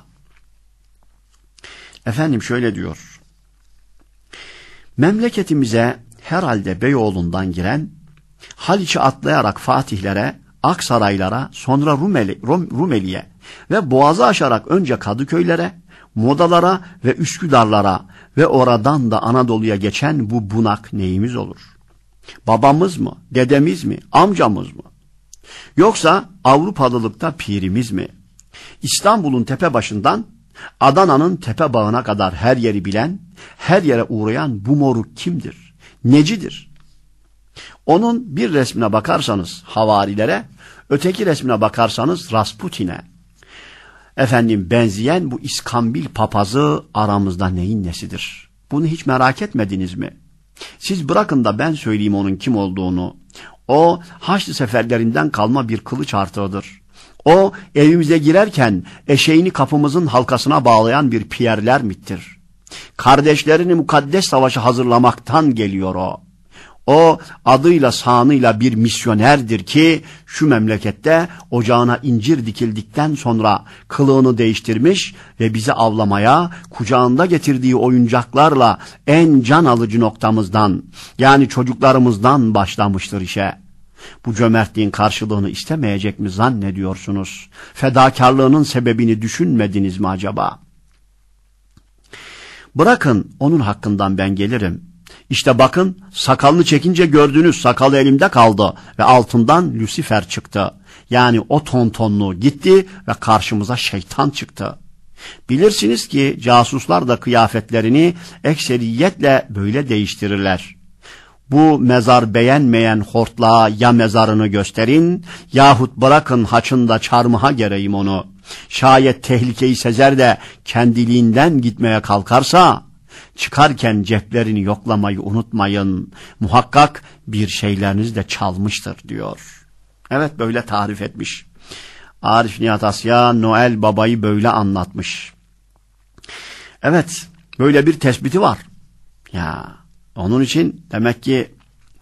Speaker 2: Efendim şöyle diyor. Memleketimize herhalde Beyoğlu'ndan giren, Haliç'i atlayarak Fatihlere, Aksaraylara, sonra Rumeli, Rum, Rumeli'ye ve Boğaz'ı aşarak önce Kadıköylere, Modalara ve Üsküdarlara ve oradan da Anadolu'ya geçen bu bunak neyimiz olur? Babamız mı, dedemiz mi, amcamız mı? Yoksa Avrupalılıkta pirimiz mi? İstanbul'un tepe başından Adana'nın tepe bağına kadar her yeri bilen, her yere uğrayan bu moruk kimdir? Necidir? Onun bir resmine bakarsanız havarilere, öteki resmine bakarsanız Rasputin'e, efendim benzeyen bu İskambil papazı aramızda neyin nesidir? Bunu hiç merak etmediniz mi? Siz bırakın da ben söyleyeyim onun kim olduğunu. O Haçlı seferlerinden kalma bir kılıç artığıdır. O evimize girerken eşeğini kapımızın halkasına bağlayan bir Pierre mittir. Kardeşlerini mukaddes savaşa hazırlamaktan geliyor o. O adıyla sanıyla bir misyonerdir ki şu memlekette ocağına incir dikildikten sonra kılığını değiştirmiş ve bizi avlamaya kucağında getirdiği oyuncaklarla en can alıcı noktamızdan, yani çocuklarımızdan başlamıştır işe. Bu cömertliğin karşılığını istemeyecek mi zannediyorsunuz? Fedakarlığının sebebini düşünmediniz mi acaba? Bırakın onun hakkından ben gelirim. İşte bakın sakalını çekince gördüğünüz sakalı elimde kaldı ve altından Lucifer çıktı. Yani o tontonlu gitti ve karşımıza şeytan çıktı. Bilirsiniz ki casuslar da kıyafetlerini ekseriyetle böyle değiştirirler. Bu mezar beğenmeyen hortlağa ya mezarını gösterin yahut bırakın haçında çarmıha gereyim onu. Şayet tehlikeyi sezer de kendiliğinden gitmeye kalkarsa çıkarken ceplerini yoklamayı unutmayın. Muhakkak bir şeyleriniz de çalmıştır diyor. Evet, böyle tarif etmiş. Arif Nihat Asya Noel Baba'yı böyle anlatmış. Evet, böyle bir tespiti var. Ya, onun için demek ki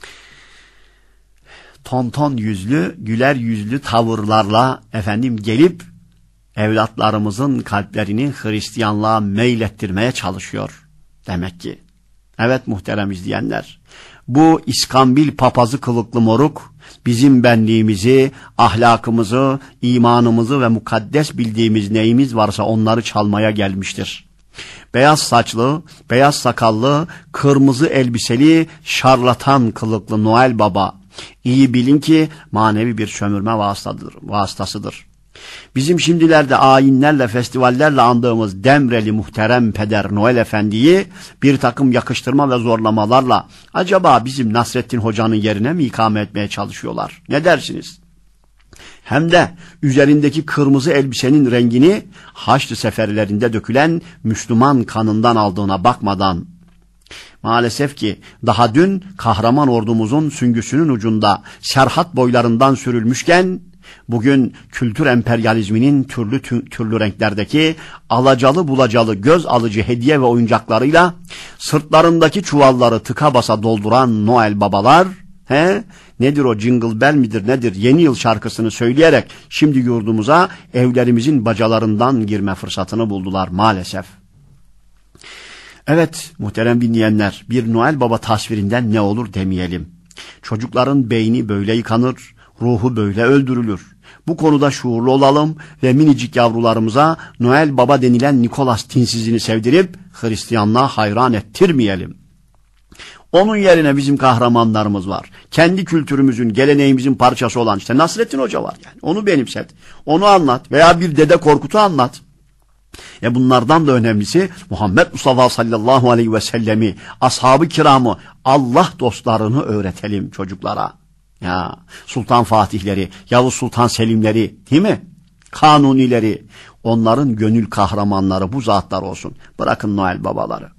Speaker 2: tonton yüzlü, güler yüzlü tavırlarla efendim gelip evlatlarımızın kalplerini Hristiyanlığa meylettirmeye çalışıyor. Demek ki. Evet muhterem izleyenler. Bu İskambil papazı kılıklı moruk bizim benliğimizi, ahlakımızı, imanımızı ve mukaddes bildiğimiz neyimiz varsa onları çalmaya gelmiştir. Beyaz saçlı, beyaz sakallı, kırmızı elbiseli, şarlatan kılıklı Noel Baba. İyi bilin ki manevi bir sömürme vasıtadır, vasıtasıdır. Bizim şimdilerde ayinlerle, festivallerle andığımız Demreli muhterem peder Noel Efendi'yi bir takım yakıştırma ve zorlamalarla acaba bizim Nasrettin Hoca'nın yerine mi ikame etmeye çalışıyorlar? Ne dersiniz? Hem de üzerindeki kırmızı elbisenin rengini Haçlı seferlerinde dökülen Müslüman kanından aldığına bakmadan. Maalesef ki daha dün kahraman ordumuzun süngüsünün ucunda Serhat boylarından sürülmüşken bugün kültür emperyalizminin türlü türlü renklerdeki alacalı bulacalı göz alıcı hediye ve oyuncaklarıyla sırtlarındaki çuvalları tıka basa dolduran Noel babalar, he, nedir o Jingle Bell midir nedir yeni yıl şarkısını söyleyerek şimdi yurdumuza evlerimizin bacalarından girme fırsatını buldular maalesef. Evet muhterem dinleyenler, bir Noel Baba tasvirinden ne olur demeyelim. Çocukların beyni böyle yıkanır, ruhu böyle öldürülür. Bu konuda şuurlu olalım ve minicik yavrularımıza Noel Baba denilen Nikolas tinsizini sevdirip Hristiyanlığa hayran ettirmeyelim. Onun yerine bizim kahramanlarımız var. Kendi kültürümüzün, geleneğimizin parçası olan işte Nasrettin Hoca var yani. Onu benimset, onu anlat veya bir Dede Korkut'u anlat. E bunlardan da önemlisi Muhammed Mustafa sallallahu aleyhi ve sellemi, ashab-ı kiramı, Allah dostlarını öğretelim çocuklara. Ya Sultan Fatihleri, Yavuz Sultan Selimleri, değil mi? Kanunileri, onların gönül kahramanları bu zatlar olsun. Bırakın Noel babaları.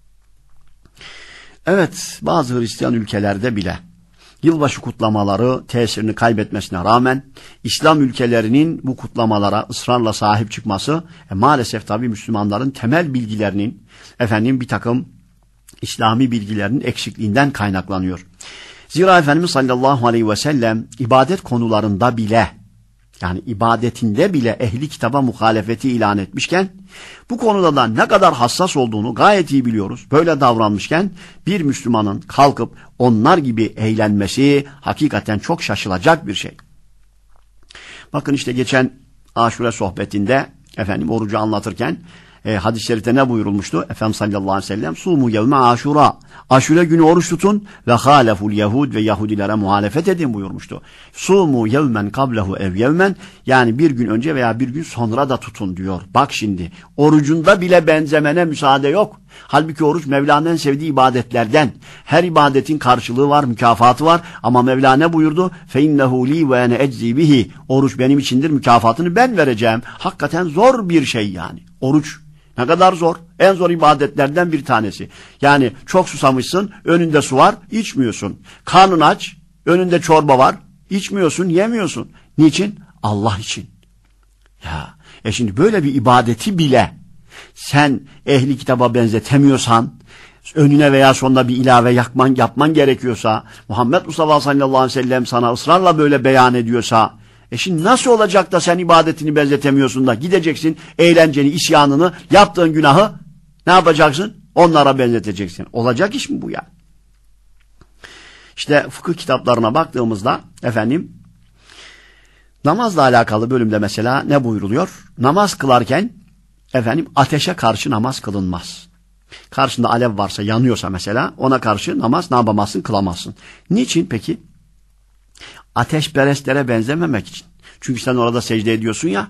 Speaker 2: Evet, bazı Hristiyan ülkelerde bile yılbaşı kutlamaları tesirini kaybetmesine rağmen İslam ülkelerinin bu kutlamalara ısrarla sahip çıkması e, maalesef tabii Müslümanların temel bilgilerinin efendim bir takım İslami bilgilerinin eksikliğinden kaynaklanıyor. Zira Efendimiz sallallahu aleyhi ve sellem ibadet konularında bile, yani ibadetinde bile ehli kitaba muhalefeti ilan etmişken, bu konuda da ne kadar hassas olduğunu gayet iyi biliyoruz. Böyle davranmışken bir Müslümanın kalkıp onlar gibi eğlenmesi hakikaten çok şaşılacak bir şey. Bakın işte geçen Aşure sohbetinde efendim orucu anlatırken e, hadis-i şerifte ne buyurulmuştu? Efendimiz sallallahu aleyhi ve sellem sumu yevme aşura. Aşure günü oruç tutun ve haleful yehud ve Yahudilere muhalefet edin buyurmuştu. Sumu yevmen kablehu ev yevmen, yani bir gün önce veya bir gün sonra da tutun diyor. Bak şimdi orucunda bile benzemene müsaade yok. Halbuki oruç Mevla'nın en sevdiği ibadetlerden. Her ibadetin karşılığı var, mükafatı var ama Mevla ne buyurdu? Fe innehu li ve ene eczi bihi. Oruç benim içindir, mükafatını ben vereceğim. Hakikaten zor bir şey yani. Oruç ne kadar zor. En zor ibadetlerden bir tanesi. Yani çok susamışsın, önünde su var, içmiyorsun. Karnın aç, önünde çorba var, içmiyorsun, yemiyorsun. Niçin? Allah için. Ya, e şimdi böyle bir ibadeti bile sen ehli kitaba benzetemiyorsan, önüne veya sonuna bir ilave yakman, yapman gerekiyorsa, Muhammed Mustafa sallallahu aleyhi ve sellem sana ısrarla böyle beyan ediyorsa, e şimdi nasıl olacak da sen ibadetini benzetemiyorsun da gideceksin eğlenceni, isyanını, yaptığın günahı ne yapacaksın? Onlara benzeteceksin. Olacak iş mi bu ya? İşte fıkıh kitaplarına baktığımızda efendim namazla alakalı bölümde mesela ne buyruluyor? Namaz kılarken efendim ateşe karşı namaz kılınmaz. Karşında alev varsa, yanıyorsa mesela ona karşı namaz ne yapamazsın? Kılamazsın. Niçin peki? Ateşperestlere benzememek için. Çünkü sen orada secde ediyorsun ya.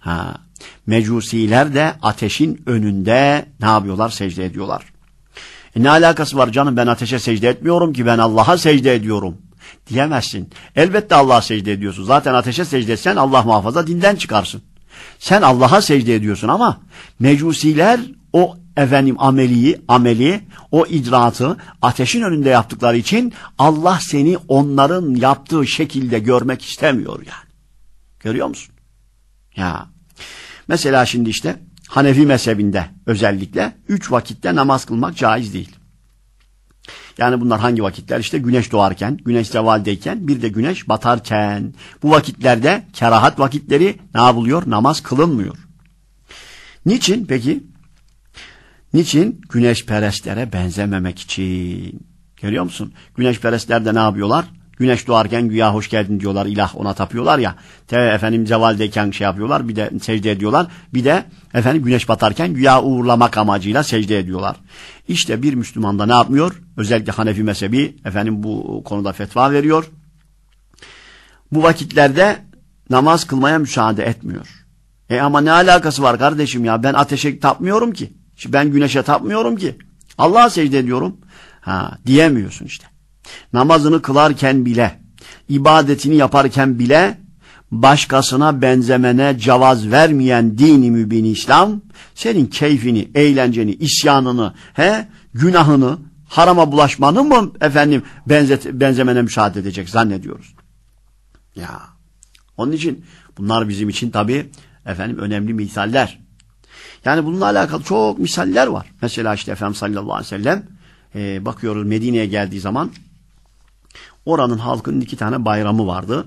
Speaker 2: Ha. Mecusiler de ateşin önünde ne yapıyorlar? Secde ediyorlar. E ne alakası var canım, ben ateşe secde etmiyorum ki, ben Allah'a secde ediyorum diyemezsin. Elbette Allah'a secde ediyorsun. Zaten ateşe secde etsen Allah muhafaza dinden çıkarsın. Sen Allah'a secde ediyorsun ama mecusiler o efendim ameliyi, ameli, o icraatı ateşin önünde yaptıkları için Allah seni onların yaptığı şekilde görmek istemiyor yani. Görüyor musun? Ya. Mesela şimdi işte Hanefi mezhebinde özellikle üç vakitte namaz kılmak caiz değil. Yani bunlar hangi vakitler? İşte güneş doğarken, güneş zevaldeyken, bir de güneş batarken. Bu vakitlerde kerahat vakitleri ne yapılıyor? Namaz kılınmıyor. Niçin peki? Niçin? Güneşperestlere benzememek için. Görüyor musun? Güneşperestler de ne yapıyorlar? Güneş doğarken güya hoş geldin diyorlar, ilah ona tapıyorlar ya. Te efendim zevaldeyken şey yapıyorlar, bir de secde ediyorlar. Bir de efendim güneş batarken güya uğurlamak amacıyla secde ediyorlar. İşte bir Müslüman da ne yapmıyor? Özellikle Hanefi mezhebi efendim bu konuda fetva veriyor. Bu vakitlerde namaz kılmaya müsaade etmiyor. E ama ne alakası var kardeşim ya? Ben ateşe tapmıyorum ki. Ben güneşe tapmıyorum ki. Allah'a secde ediyorum. Ha, diyemiyorsun işte. Namazını kılarken bile, ibadetini yaparken bile başkasına benzemene cevaz vermeyen dini mübin İslam, senin keyfini, eğlenceni, isyanını, he, günahını, harama bulaşmanı mı efendim benzet, benzemene müsaade edecek zannediyoruz. Ya, onun için bunlar bizim için tabii efendim önemli misaller. Yani bununla alakalı çok misaller var. Mesela işte Efendimiz sallallahu aleyhi ve sellem e, bakıyoruz Medine'ye geldiği zaman oranın halkının iki tane bayramı vardı.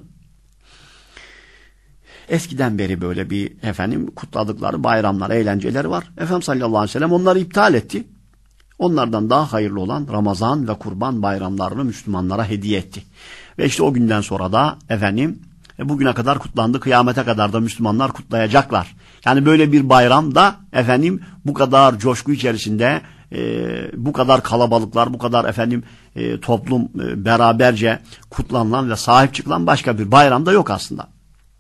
Speaker 2: Eskiden beri böyle bir efendim kutladıkları bayramlar, eğlenceleri var. Efendimiz sallallahu aleyhi ve sellem onları iptal etti. Onlardan daha hayırlı olan Ramazan ve Kurban bayramlarını Müslümanlara hediye etti. Ve işte o günden sonra da efendim bugüne kadar kutlandı, kıyamete kadar da Müslümanlar kutlayacaklar. Yani böyle bir bayramda efendim bu kadar coşku içerisinde, e, bu kadar kalabalıklar, bu kadar efendim e, toplum e, beraberce kutlanılan ve sahip çıkılan başka bir bayramda yok aslında.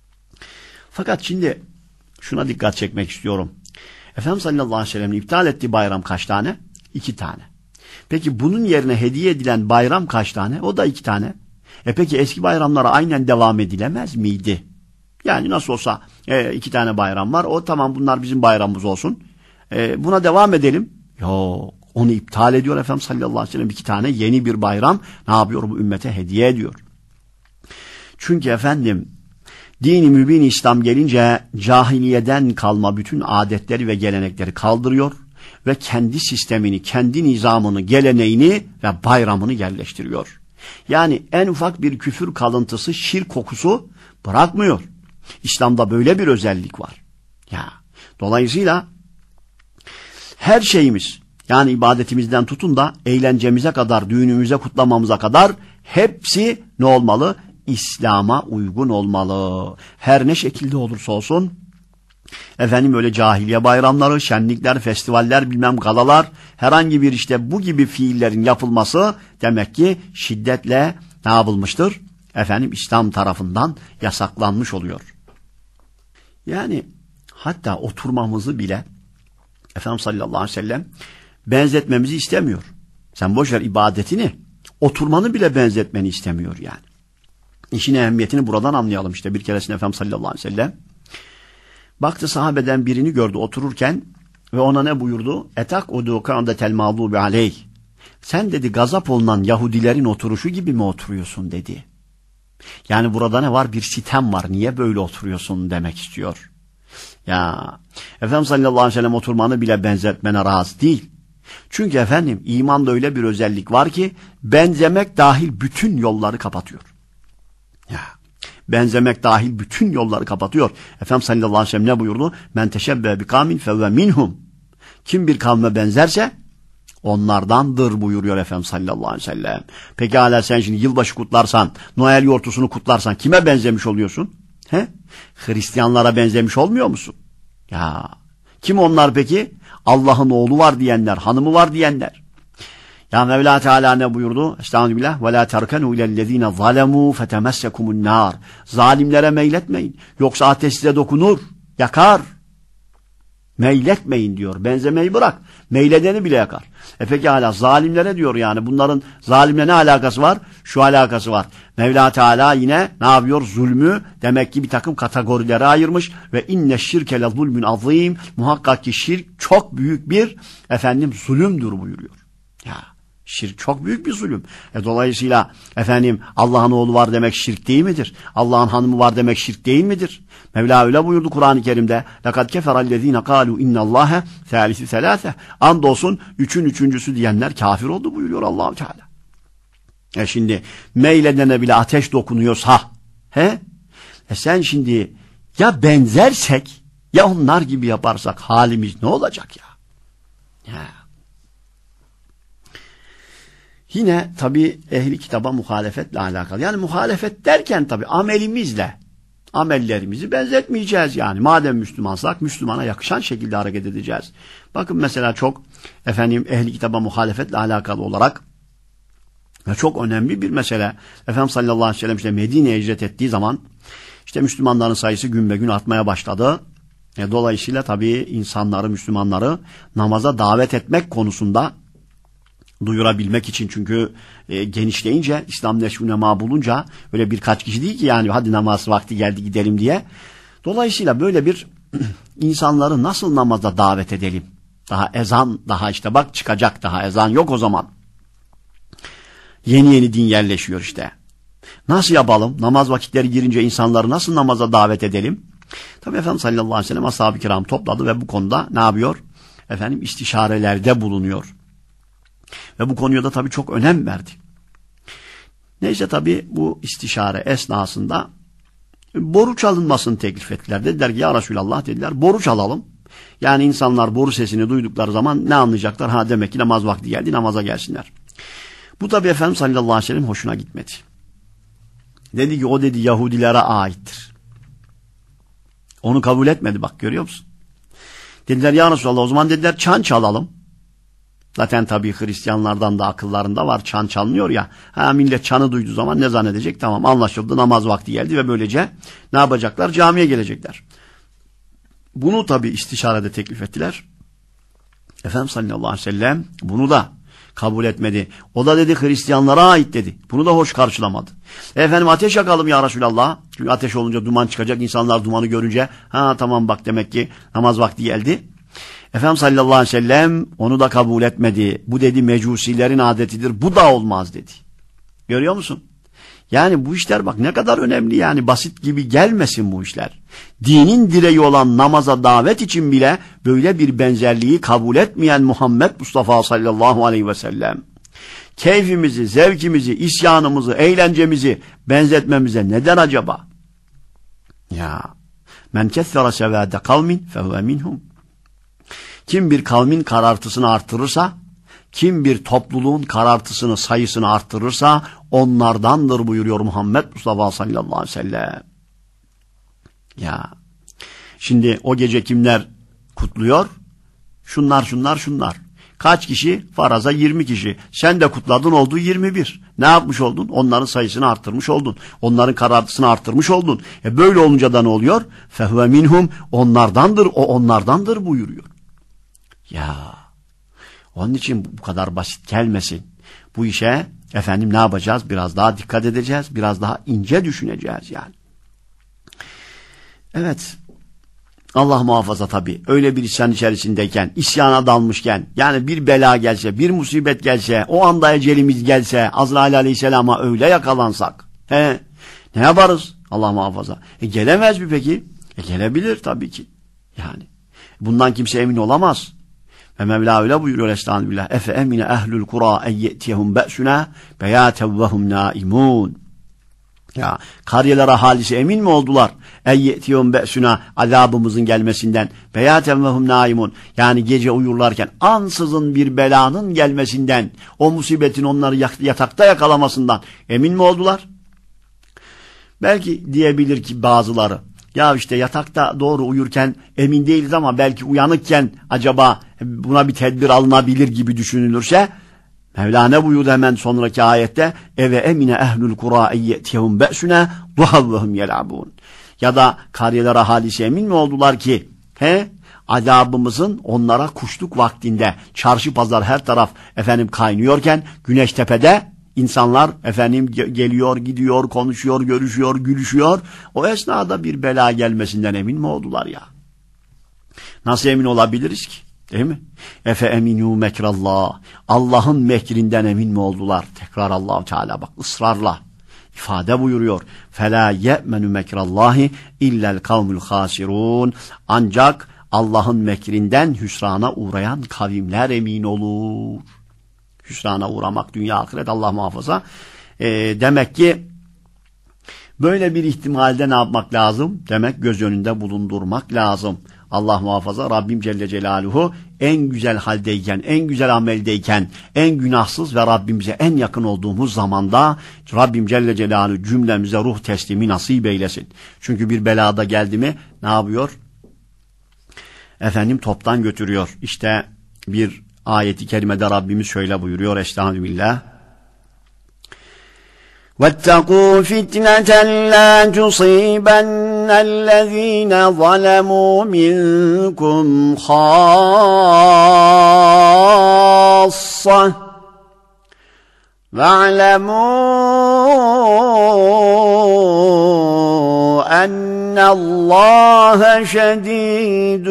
Speaker 2: Fakat şimdi şuna dikkat çekmek istiyorum. Efendimiz sallallahu aleyhi ve sellem'in iptal ettiği bayram kaç tane? İki tane. Peki bunun yerine hediye edilen bayram kaç tane? O da iki tane. E peki eski bayramlara aynen devam edilemez miydi? Yani nasıl olsa e, iki tane bayram var. O tamam, bunlar bizim bayramımız olsun. E, buna devam edelim. Yok. Onu iptal ediyor Efendimiz sallallahu aleyhi ve sellem. İki tane yeni bir bayram ne yapıyor? Bu ümmete hediye ediyor. Çünkü efendim dini mübin İslam gelince cahiliyeden kalma bütün adetleri ve gelenekleri kaldırıyor ve kendi sistemini, kendi nizamını, geleneğini ve bayramını yerleştiriyor. Yani en ufak bir küfür kalıntısı, şirk kokusu bırakmıyor. İslam'da böyle bir özellik var. Ya, dolayısıyla her şeyimiz, yani ibadetimizden tutun da eğlencemize kadar, düğünümüze, kutlamamıza kadar hepsi ne olmalı? İslam'a uygun olmalı. Her ne şekilde olursa olsun, efendim öyle cahiliye bayramları, şenlikler, festivaller, bilmem galalar, herhangi bir işte bu gibi fiillerin yapılması demek ki şiddetle ne yapılmıştır? Efendim İslam tarafından yasaklanmış oluyor. Yani hatta oturmamızı bile Efendimiz sallallahu aleyhi ve sellem benzetmemizi istemiyor. Sen boşver ibadetini, oturmanı bile benzetmeni istemiyor yani. İşin ehemmiyetini buradan anlayalım işte. Bir keresinde Efendimiz sallallahu aleyhi ve sellem baktı, sahabeden birini gördü otururken ve ona ne buyurdu? Etak udu ka'detel mağdubi aleyh. Sen dedi gazap olunan Yahudilerin oturuşu gibi mi oturuyorsun dedi. Yani burada ne var? Bir sitem var. Niye böyle oturuyorsun demek istiyor. Ya Efendimiz sallallahu aleyhi ve sellem oturmanı bile benzetmene razı değil. Çünkü efendim imanda öyle bir özellik var ki benzemek dahil bütün yolları kapatıyor. Ya benzemek dahil bütün yolları kapatıyor. Efendimiz sallallahu aleyhi ve sellem ne buyurdu? Men teşebbe bi kavmin fevve minhum. Kim bir kavme benzerse onlardandır buyuruyor Efendimiz sallallahu aleyhi ve sellem. Peki hala sen şimdi yılbaşı kutlarsan, Noel yortusunu kutlarsan kime benzemiş oluyorsun? He? Hristiyanlara benzemiş olmuyor musun? Ya kim onlar peki? Allah'ın oğlu var diyenler, hanımı var diyenler. Ya Mevla Teala ne buyurdu? Estağfirullah. Ve la terkenu ilellezine zalemû fetemessekumun nar. Zalimlere meyletmeyin. Yoksa ateş size dokunur. Yakar. Meyletmeyin diyor. Benzemeyi bırak. Meyledeni bile yakar. E peki hala zalimlere diyor yani. Bunların zalimle ne alakası var? Şu alakası var. Mevla Teala yine ne yapıyor? Zulmü demek ki bir takım kategorilere ayırmış. Ve inne şirke le zulmün azim. Muhakkak ki şirk çok büyük bir efendim zulümdür buyuruyor. Ya şirk çok büyük bir zulüm. E dolayısıyla efendim Allah'ın oğlu var demek şirk değil midir? Allah'ın hanımı var demek şirk değil midir? Mevla öyle buyurdu Kur'an-ı Kerim'de. لَقَدْ كَفَرَ الَّذ۪ينَ قَالُوا اِنَّ اللّٰهَ ثَالِثِ ثَلَاثَ Andolsun üçün üçüncüsü diyenler kafir oldu buyuruyor Allah-u Teala. E şimdi meyledene bile ateş dokunuyorsa he? E sen şimdi ya benzersek ya onlar gibi yaparsak halimiz ne olacak ya? Ya. Yine tabi ehli kitaba muhalefetle alakalı. Yani muhalefet derken tabi amelimizle, amellerimizi benzetmeyeceğiz yani. Madem Müslümansak Müslümana yakışan şekilde hareket edeceğiz. Bakın mesela çok efendim ehli kitaba muhalefetle alakalı olarak ve çok önemli bir mesele. Efendimiz sallallahu aleyhi ve sellem işte Medine'ye hicret ettiği zaman işte Müslümanların sayısı gün be gün artmaya başladı. E, dolayısıyla tabi insanları, Müslümanları namaza davet etmek konusunda duyurabilmek için çünkü e, genişleyince İslam neşvünema bulunca öyle birkaç kişi değil ki yani hadi namaz vakti geldi gidelim diye. Dolayısıyla böyle bir insanları nasıl namaza davet edelim? Daha ezan daha işte bak çıkacak daha ezan yok o zaman. Yeni yeni din yerleşiyor işte. Nasıl yapalım? Namaz vakitleri girince insanları nasıl namaza davet edelim? Tabii Efendimiz sallallahu aleyhi ve sellem ashab-ı kiram topladı ve bu konuda ne yapıyor? Efendim istişarelerde bulunuyor. Ve bu konuya da tabii çok önem verdi. Neyse tabii bu istişare esnasında boruç alınmasını teklif ettiler. Dediler ki ya Resulallah dediler boruç alalım. Yani insanlar boru sesini duydukları zaman ne anlayacaklar? Ha demek ki namaz vakti geldi namaza gelsinler. Bu tabii Efendimiz sallallahu aleyhi ve sellem hoşuna gitmedi. Dedi ki o dedi Yahudilere aittir. Onu kabul etmedi bak görüyor musun? Dediler ya Resulallah o zaman dediler çan çalalım. Zaten tabii Hristiyanlardan da akıllarında var çan çalınıyor ya. Ha millet çanı duyduğu zaman ne zannedecek? Tamam anlaşıldı namaz vakti geldi ve böylece ne yapacaklar? Camiye gelecekler. Bunu tabii istişarede teklif ettiler. Efendimiz sallallahu aleyhi ve sellem bunu da kabul etmedi. O da dedi Hristiyanlara ait dedi. Bunu da hoş karşılamadı. Efendim ateş yakalım ya Resulallah. Çünkü ateş olunca duman çıkacak. İnsanlar dumanı görünce ha tamam bak demek ki namaz vakti geldi. Efendimiz sallallahu aleyhi ve sellem onu da kabul etmedi. Bu dedi mecusilerin adetidir. Bu da olmaz dedi. Görüyor musun? Yani bu işler bak ne kadar önemli yani basit gibi gelmesin bu işler. Dinin direği olan namaza davet için bile böyle bir benzerliği kabul etmeyen Muhammed Mustafa sallallahu aleyhi ve sellem keyfimizi, zevkimizi, isyanımızı, eğlencemizi benzetmemize neden acaba? Ya men kessara sevade kavmin fehuve minhum. Kim bir kavmin karartısını artırırsa, kim bir topluluğun karartısını, sayısını artırırsa onlardandır buyuruyor Muhammed Mustafa sallallahu aleyhi ve sellem. Ya, şimdi o gece kimler kutluyor? Şunlar, şunlar, şunlar. Kaç kişi? Faraza yirmi kişi. Sen de kutladın oldu yirmi bir. Ne yapmış oldun? Onların sayısını arttırmış oldun. Onların karartısını arttırmış oldun. E böyle olunca da ne oluyor? Fehve minhum. Onlardandır, o onlardandır buyuruyor. Ya, onun için bu kadar basit gelmesin. Bu işe efendim ne yapacağız? Biraz daha dikkat edeceğiz. Biraz daha ince düşüneceğiz yani. Evet. Allah muhafaza tabii. Öyle bir isyan içerisindeyken, isyana dalmışken, yani bir bela gelse, bir musibet gelse, o anda ecelimiz gelse, Azrail aleyhisselama öyle yakalansak, he, ne yaparız? Allah muhafaza. E gelemez mi peki? E gelebilir tabii ki. Yani. Bundan kimse emin olamaz. Ve Mevla öyle buyuruyor estağfirullah. Efe emine ehlül kura en ye'tiyehum be'suna beyaten ve hum naimun. Ya kariyeler ahalisi emin mi oldular? En ye'tiyehum be'suna azabımızın gelmesinden beyaten ve hum naimun. Yani gece uyurlarken ansızın bir belanın gelmesinden, o musibetin onları yatakta yakalamasından emin mi oldular? Belki diyebilir ki bazıları. Ya işte yatakta doğru uyurken emin değiliz ama belki uyanıkken acaba buna bir tedbir alınabilir gibi düşünülürse Mevla ne buyurdu hemen sonraki ayette? Eve emine ehlül kura eyyetihum be'suna duhavvehum yel'abun. Ya da kariyeler ahalisi emin mi oldular ki he? Azabımızın onlara kuşluk vaktinde çarşı pazar her taraf efendim kaynıyorken Güneştepe'de insanlar efendim geliyor, gidiyor, konuşuyor, görüşüyor, gülüşüyor. O esnada bir bela gelmesinden emin mi oldular ya? Nasıl emin olabiliriz ki? Değil mi? Efe eminu mekrallah. Allah'ın mekrinden emin mi oldular? Tekrar Allah Teala bak ısrarla ifade buyuruyor. Fela ye'menu mekrallahi illel kavmul hasirun. Ancak Allah'ın mekrinden hüsrana uğrayan kavimler emin olur. Hüsrana uğramak dünya ahiret Allah muhafaza. E, demek ki böyle bir ihtimalde ne yapmak lazım? Demek göz önünde bulundurmak lazım. Allah muhafaza Rabbim Celle Celaluhu en güzel haldeyken, en güzel ameldeyken, en günahsız ve Rabbimize en yakın olduğumuz zamanda Rabbim Celle Celaluhu cümlemize ruh teslimi nasip eylesin. Çünkü bir belada geldi mi ne yapıyor? Efendim toptan götürüyor. İşte bir ayeti kerimede Rabbimiz şöyle buyuruyor. Estağfirullah. وَاتَّقُوا فِتْنَةً لَا تُصِيبَنَّ الَّذ۪ينَ ظَلَمُوا مِنْكُمْ خَاصَّةً وَاعْلَمُوا أَنَّ اللّٰهَ شَد۪يدُ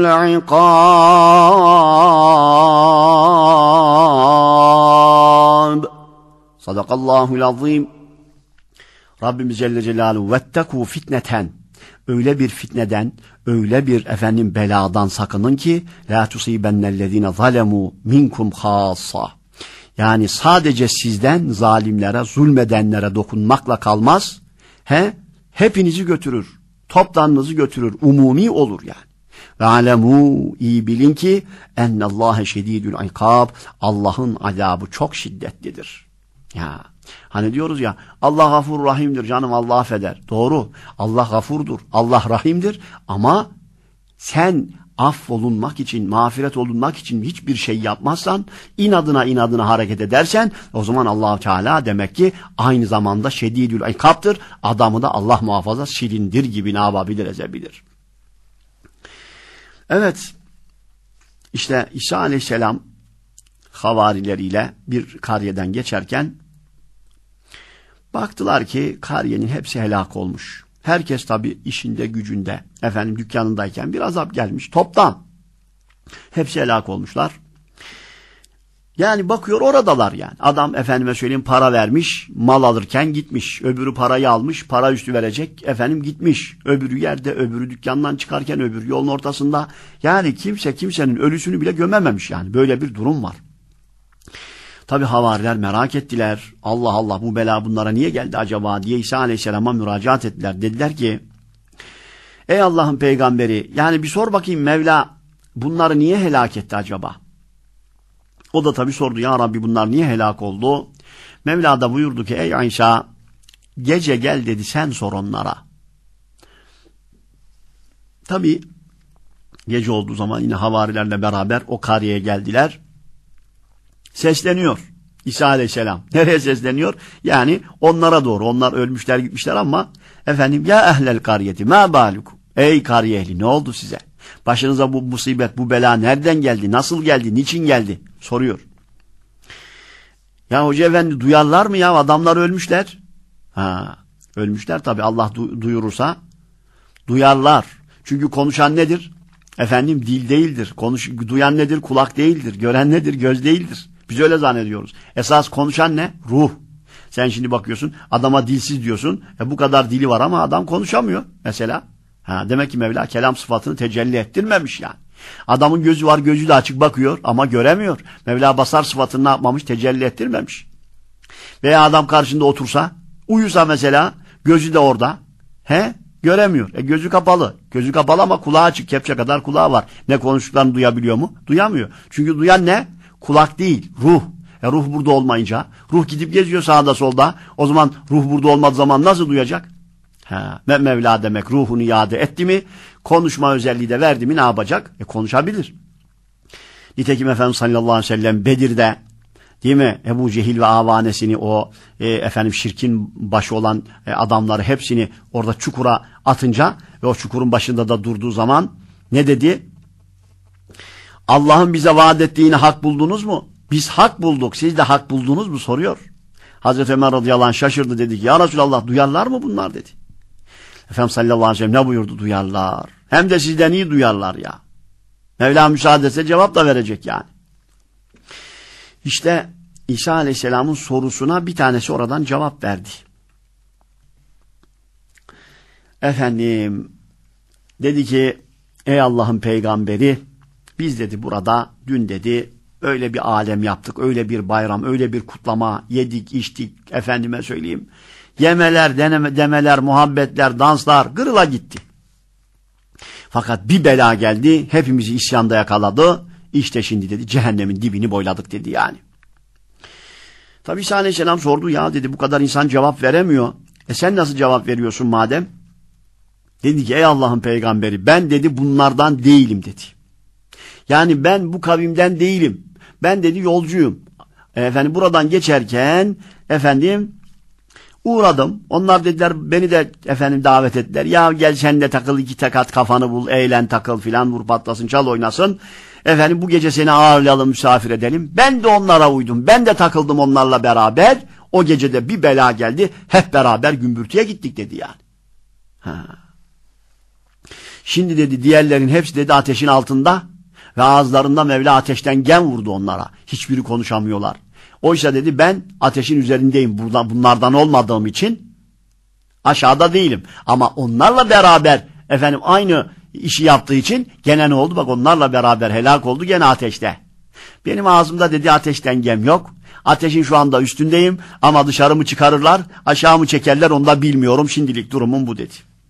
Speaker 2: الْعِقَابِ. Sadakallahul azim. Rabbimiz Celle Celaluhu vettekû fitneten. Öyle bir fitneden, öyle bir efendim beladan sakının ki la tusibennellezine zalemû minkum hâssâ. Yani sadece sizden zalimlere, zulmedenlere dokunmakla kalmaz. He? Hepinizi götürür. Toptanınızı götürür. Umumi olur yani. Ve alemû, iyi bilin ki ennallâhe şedîdül ikâb. Allah'ın azabı çok şiddetlidir. Ya hani diyoruz ya Allah gafur rahimdir canım, Allah affeder. Doğru. Allah gafurdur. Allah rahimdir ama sen affolunmak için, mağfiret olunmak için hiçbir şey yapmazsan, inadına inadına hareket edersen o zaman Allah Teala demek ki aynı zamanda şedidül ikaptır. Adamı da Allah muhafaza şirindir gibi ne yapabilir, ezebilir. Evet. İşte İsa Aleyhisselam havarileriyle bir kariyeden geçerken baktılar ki kariyenin hepsi helak olmuş. Herkes tabi işinde gücünde, efendim dükkanındayken bir azap gelmiş toptan. Hepsi helak olmuşlar. Yani bakıyor oradalar yani. Adam efendime söyleyeyim para vermiş, mal alırken gitmiş. Öbürü parayı almış, para üstü verecek, efendim gitmiş. Öbürü yerde, öbürü dükkandan çıkarken, öbürü yolun ortasında. Yani kimse kimsenin ölüsünü bile gömememiş yani. Böyle bir durum var. Tabi havariler merak ettiler. Allah Allah bu bela bunlara niye geldi acaba diye İsa Aleyhisselam'a müracaat ettiler. Dediler ki ey Allah'ın peygamberi, yani bir sor bakayım Mevla bunları niye helak etti acaba? O da tabi sordu, ya Rabbi bunlar niye helak oldu? Mevla da buyurdu ki ey İsa, gece gel dedi, sen sor onlara. Tabi gece olduğu zaman yine havarilerle beraber o kariyeye geldiler. Sesleniyor İsa Aleyhisselam. Nereye sesleniyor? Yani onlara doğru. Onlar ölmüşler gitmişler ama efendim ya ehlel kariyeti ma balukum. Ey kariye ehli, ne oldu size? Başınıza bu musibet, bu bela nereden geldi? Nasıl geldi? Niçin geldi? Soruyor. Ya hoca efendi duyarlar mı ya? Adamlar ölmüşler. Ha, ölmüşler tabi. Allah du- duyurursa duyarlar. Çünkü konuşan nedir? Efendim dil değildir. Konuş, duyan nedir? Kulak değildir. Gören nedir? Göz değildir. Biz öyle zannediyoruz. Esas konuşan ne? Ruh. Sen şimdi bakıyorsun adama dilsiz diyorsun. E bu kadar dili var ama adam konuşamıyor mesela. Ha, demek ki Mevla kelam sıfatını tecelli ettirmemiş yani. Adamın gözü var, gözü de açık bakıyor ama göremiyor. Mevla basar sıfatını ne yapmamış? Tecelli ettirmemiş. Veya adam karşında otursa, uyusa mesela, gözü de orada. He? Göremiyor. E gözü kapalı. Gözü kapalı ama kulağı açık. Kepçe kadar kulağı var. Ne konuştuklarını duyabiliyor mu? Duyamıyor. Çünkü duyan ne? Kulak değil, ruh. E ruh burada olmayınca, ruh gidip geziyor sağda solda. O zaman ruh burada olmadığı zaman nasıl duyacak? Ha, Mevla demek ruhunu iade etti mi, konuşma özelliği de verdi mi ne yapacak? E konuşabilir. Nitekim Efendimiz sallallahu aleyhi ve sellem Bedir'de Değil mi? Ebu Cehil ve avanesini, o e, efendim şirkin başı olan e, adamları hepsini orada çukura atınca ve o çukurun başında da durduğu zaman ne dedi? Allah'ın bize vaat ettiğini hak buldunuz mu? Biz hak bulduk. Siz de hak buldunuz mu? Soruyor. Hazreti Ömer radıyallahu anh şaşırdı, dedi ki ya Resulallah duyarlar mı bunlar dedi. Efendimiz sallallahu aleyhi ve sellem ne buyurdu? Duyarlar. Hem de sizden iyi duyarlar ya. Mevla müsaade etse cevap da verecek yani. İşte İsa aleyhisselamın sorusuna bir tanesi oradan cevap verdi. Efendim dedi ki ey Allah'ın peygamberi, biz dedi burada dün dedi öyle bir alem yaptık, öyle bir bayram, öyle bir kutlama, yedik, içtik, efendime söyleyeyim. Yemeler, deneme, demeler, muhabbetler, danslar gırıla gitti. Fakat bir bela geldi, hepimizi isyanda yakaladı. İşte şimdi dedi cehennemin dibini boyladık dedi yani. Tabi İsa aleyhisselam sordu, ya dedi bu kadar insan cevap veremiyor. E sen nasıl cevap veriyorsun madem? Dedi ki ey Allah'ın peygamberi, ben dedi bunlardan değilim dedi. Yani ben bu kavimden değilim. Ben dedi yolcuyum. Efendim buradan geçerken efendim uğradım. Onlar dediler, beni de efendim davet ettiler. Ya gel sen de takıl, iki takat kafanı bul, eğlen takıl filan, vur patlasın, çal oynasın. Efendim bu gece seni ağırlayalım, misafir edelim. Ben de onlara uydum. Ben de takıldım onlarla beraber. O gecede bir bela geldi. Hep beraber gümbürtüye gittik dedi yani. Ha. Şimdi dedi diğerlerin hepsi dedi ateşin altında ve ağızlarında Mevla ateşten gem vurdu onlara. Hiçbiri konuşamıyorlar. Oysa dedi ben ateşin üzerindeyim. Buradan, bunlardan olmadığım için aşağıda değilim. Ama onlarla beraber efendim aynı işi yaptığı için gene ne oldu? Bak onlarla beraber helak oldu, gene ateşte. Benim ağzımda dedi ateşten gem yok. Ateşin şu anda üstündeyim ama dışarı mı çıkarırlar, aşağı mı çekerler onu da bilmiyorum. Şimdilik durumum bu dedi.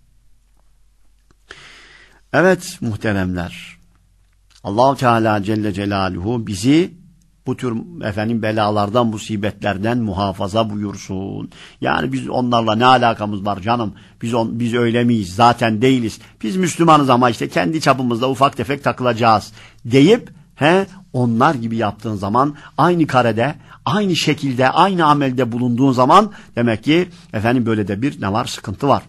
Speaker 2: Evet muhteremler. Allah-u Teala Celle Celaluhu bizi bu tür efendim belalardan, musibetlerden muhafaza buyursun. Yani biz onlarla ne alakamız var canım? Biz on, biz öyle miyiz? Zaten değiliz. Biz Müslümanız ama işte kendi çapımızda ufak tefek takılacağız deyip he onlar gibi yaptığın zaman aynı karede, aynı şekilde, aynı amelde bulunduğun zaman demek ki efendim böyle de bir ne var? Sıkıntı var.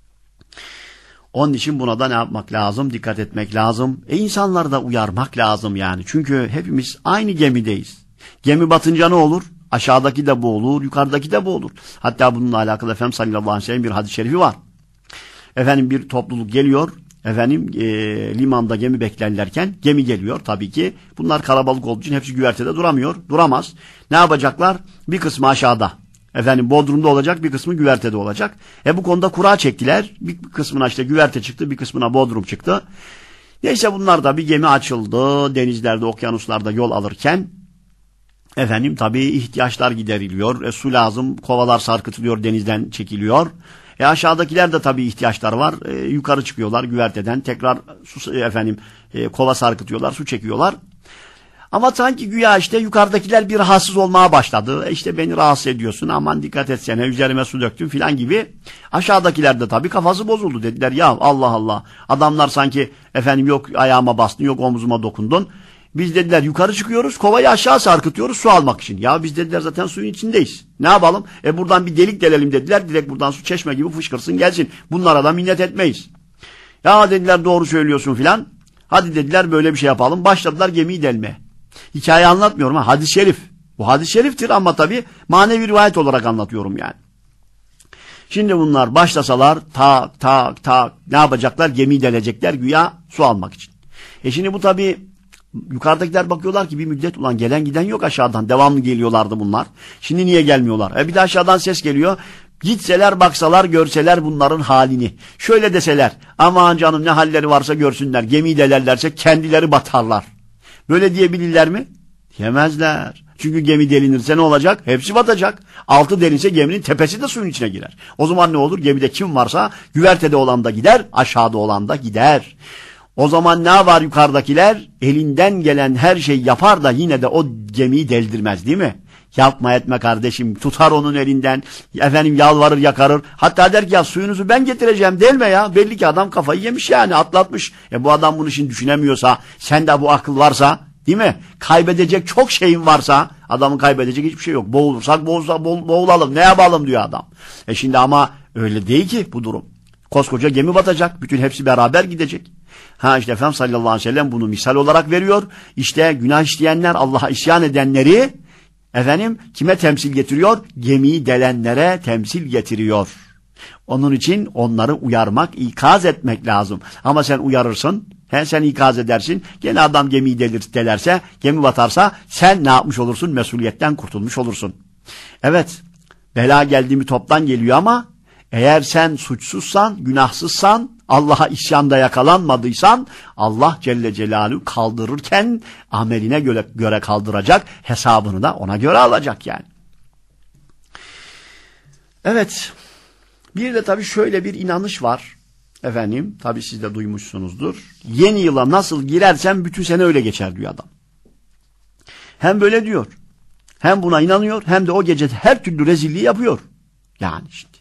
Speaker 2: Onun için buna da ne yapmak lazım? Dikkat etmek lazım. E insanları da uyarmak lazım yani. Çünkü hepimiz aynı gemideyiz. Gemi batınca ne olur? Aşağıdaki de bu olur, yukarıdaki de bu olur. Hatta bununla alakalı Efendimiz sallallahu aleyhi ve sellem bir hadis-i şerifi var. Efendim bir topluluk geliyor. Efendim e, limanda gemi beklerlerken gemi geliyor tabii ki. Bunlar kalabalık olduğu için hepsi güvertede duramıyor. Duramaz. Ne yapacaklar? Bir kısmı aşağıda. Efendim Bodrum'da olacak, bir kısmı güvertede olacak. E bu konuda kura çektiler. Bir kısmına işte güverte çıktı, bir kısmına Bodrum çıktı. Neyse bunlar da bir gemi açıldı. Denizlerde, okyanuslarda yol alırken efendim tabii ihtiyaçlar gideriliyor. E, su lazım, kovalar sarkıtılıyor, denizden çekiliyor. E aşağıdakiler de tabii ihtiyaçlar var. E, yukarı çıkıyorlar güverteden. Tekrar su, efendim e, kova sarkıtıyorlar, su çekiyorlar. Ama sanki güya işte yukarıdakiler bir rahatsız olmaya başladı. E işte beni rahatsız ediyorsun, aman dikkat etsene, üzerime su döktün filan gibi. Aşağıdakiler de tabii kafası bozuldu. Dediler ya Allah Allah, adamlar sanki efendim yok ayağıma bastın, yok omuzuma dokundun. Biz dediler yukarı çıkıyoruz, kovayı aşağı sarkıtıyoruz su almak için. Ya biz dediler zaten suyun içindeyiz. Ne yapalım? E buradan bir delik delelim dediler. Direkt buradan su çeşme gibi fışkırsın gelsin. Bunlara da minnet etmeyiz. Ya dediler doğru söylüyorsun filan. Hadi dediler böyle bir şey yapalım. Başladılar gemiyi delmeye. Hikaye anlatmıyorum ha, hadis-i şerif. Bu hadis-i şeriftir ama tabii manevi rivayet olarak anlatıyorum yani. Şimdi bunlar başlasalar tak tak tak ne yapacaklar? Gemiyi delecekler güya su almak için. E şimdi bu tabii yukarıdakiler bakıyorlar ki bir müddet ulan gelen giden yok aşağıdan. Devamlı geliyorlardı bunlar. Şimdi niye gelmiyorlar? E bir de aşağıdan ses geliyor. Gitseler baksalar görseler bunların halini. Şöyle deseler aman canım ne halleri varsa görsünler. Gemiyi delerlerse kendileri batarlar. Böyle diyebilirler mi? Diyemezler. Çünkü gemi delinirse ne olacak? Hepsi batacak. Altı delinse geminin tepesi de suyun içine girer. O zaman ne olur? Gemide kim varsa güvertede olan da gider, aşağıda olan da gider. O zaman ne var yukarıdakiler? Elinden gelen her şeyi yapar da yine de o gemiyi deldirmez değil mi? Yapma etme kardeşim. Tutar onun elinden. Efendim yalvarır yakarır. Hatta der ki ya suyunuzu ben getireceğim delme ya. Belli ki adam kafayı yemiş yani atlatmış. E bu adam bunu şimdi düşünemiyorsa, sende bu akıl varsa değil mi? Kaybedecek çok şeyin varsa Adamın kaybedecek hiçbir şey yok. Boğulursak boğulsak boğulalım. Ne yapalım diyor adam. E şimdi ama öyle değil ki bu durum. Koskoca gemi batacak. Bütün hepsi beraber gidecek. Ha işte Efendimiz sallallahu aleyhi ve sellem bunu misal olarak veriyor. İşte günah işleyenler, Allah'a isyan edenleri efendim kime temsil getiriyor? Gemiyi delenlere temsil getiriyor. Onun için onları uyarmak, ikaz etmek lazım. Ama sen uyarırsın, he, sen ikaz edersin. Gene adam gemiyi delir, delerse, gemi batarsa sen ne yapmış olursun? Mesuliyetten kurtulmuş olursun. Evet, bela geldi mi toptan geliyor ama eğer sen suçsuzsan, günahsızsan, Allah'a isyanda yakalanmadıysan Allah Celle Celaluhu kaldırırken ameline göre, göre kaldıracak, hesabını da ona göre alacak yani. Evet, bir de tabii şöyle bir inanış var. Efendim, tabii siz de duymuşsunuzdur. Yeni yıla nasıl girersen bütün sene öyle geçer diyor adam. Hem böyle diyor, hem buna inanıyor, hem de o gece her türlü rezilliği yapıyor. Yani şimdi.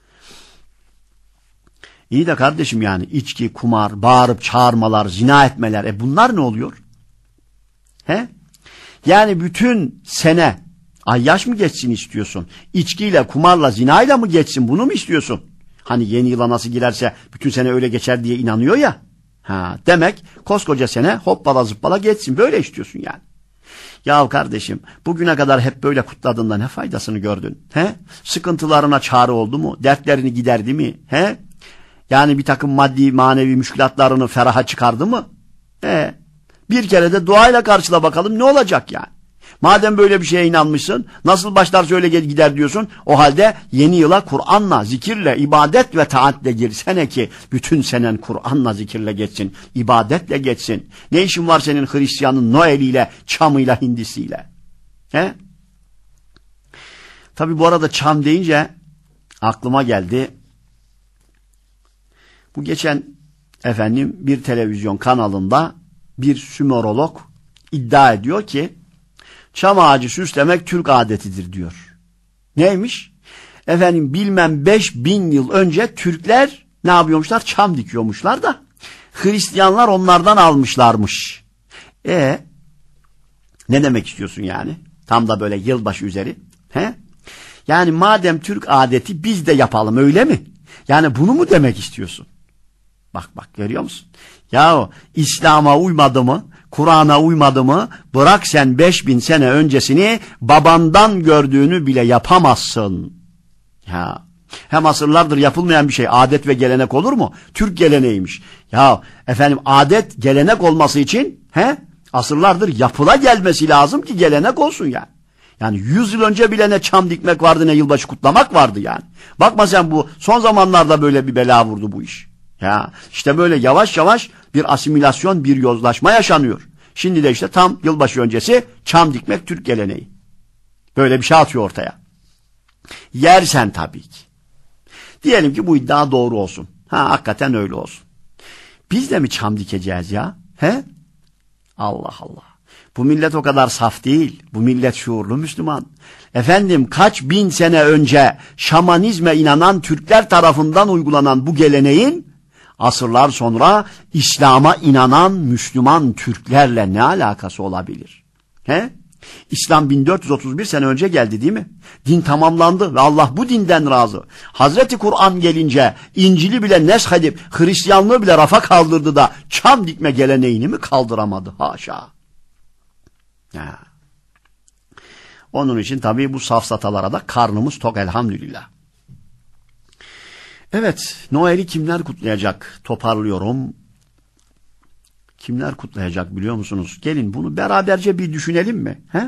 Speaker 2: İyi de kardeşim yani içki, kumar, bağırıp çağırmalar, zina etmeler, e bunlar ne oluyor? He? Yani bütün sene ayyaş mı geçsin istiyorsun? İçkiyle, kumarla, zinayla mı geçsin? Bunu mu istiyorsun? Hani yeni yıla nasıl girerse bütün sene öyle geçer diye inanıyor ya. Ha, demek koskoca sene hoppala zıppala geçsin. Böyle istiyorsun yani. Ya kardeşim bugüne kadar hep böyle kutladığında ne faydasını gördün? He? Sıkıntılarına çare oldu mu? Dertlerini giderdi mi? He? Yani bir takım maddi manevi müşkülatlarını feraha çıkardı mı? He? Bir kere de duayla karşıla bakalım ne olacak yani? Madem böyle bir şeye inanmışsın, nasıl başlarsa öyle gider diyorsun, o halde yeni yıla Kur'an'la, zikirle, ibadet ve taatle girsene ki bütün senen Kur'an'la, zikirle geçsin, ibadetle geçsin. Ne işin var senin Hristiyanın Noel'iyle, çamıyla, hindisiyle? He? Tabi bu arada çam deyince aklıma geldi. Bu geçen efendim bir televizyon kanalında bir Sümerolog iddia ediyor ki çam ağacı süslemek Türk adetidir diyor. Neymiş? Efendim bilmem beş bin yıl önce Türkler ne yapıyormuşlar? Çam dikiyormuşlar da Hristiyanlar onlardan almışlarmış. E ne demek istiyorsun yani? Tam da böyle yılbaşı üzeri. He? Yani madem Türk adeti biz de yapalım öyle mi? Yani bunu mu demek istiyorsun? Bak bak görüyor musun? Yahu İslam'a uymadı mı? Kur'an'a uymadı mı? Bırak sen beş bin sene öncesini babandan gördüğünü bile yapamazsın. Ya. Hem asırlardır yapılmayan bir şey adet ve gelenek olur mu? Türk geleneğiymiş. Ya efendim adet gelenek olması için he? Asırlardır yapıla gelmesi lazım ki gelenek olsun yani. Yani yüz yıl önce bile ne çam dikmek vardı ne yılbaşı kutlamak vardı yani. Bakma sen bu son zamanlarda böyle bir bela vurdu bu iş. Ya işte böyle yavaş yavaş bir asimilasyon, bir yozlaşma yaşanıyor. Şimdi de işte tam yılbaşı öncesi çam dikmek Türk geleneği. Böyle bir şey atıyor ortaya. Yersen tabii ki. Diyelim ki bu iddia doğru olsun. Ha hakikaten öyle olsun. Biz de mi çam dikeceğiz ya? He? Allah Allah. Bu millet o kadar saf değil. Bu millet şuurlu Müslüman. Efendim kaç bin sene önce şamanizme inanan Türkler tarafından uygulanan bu geleneğin asırlar sonra İslam'a inanan Müslüman Türklerle ne alakası olabilir? He? İslam bin dört yüz otuz bir sene önce geldi değil mi? Din tamamlandı ve Allah bu dinden razı. Hazreti Kur'an gelince İncil'i bile neshedip Hristiyanlığı bile rafa kaldırdı da çam dikme geleneğini mi kaldıramadı? Haşa. Ya. Onun için tabii bu safsatalara da karnımız tok elhamdülillah. Evet, Noel'i kimler kutlayacak? Toparlıyorum. Kimler kutlayacak biliyor musunuz? Gelin bunu beraberce bir düşünelim mi? He?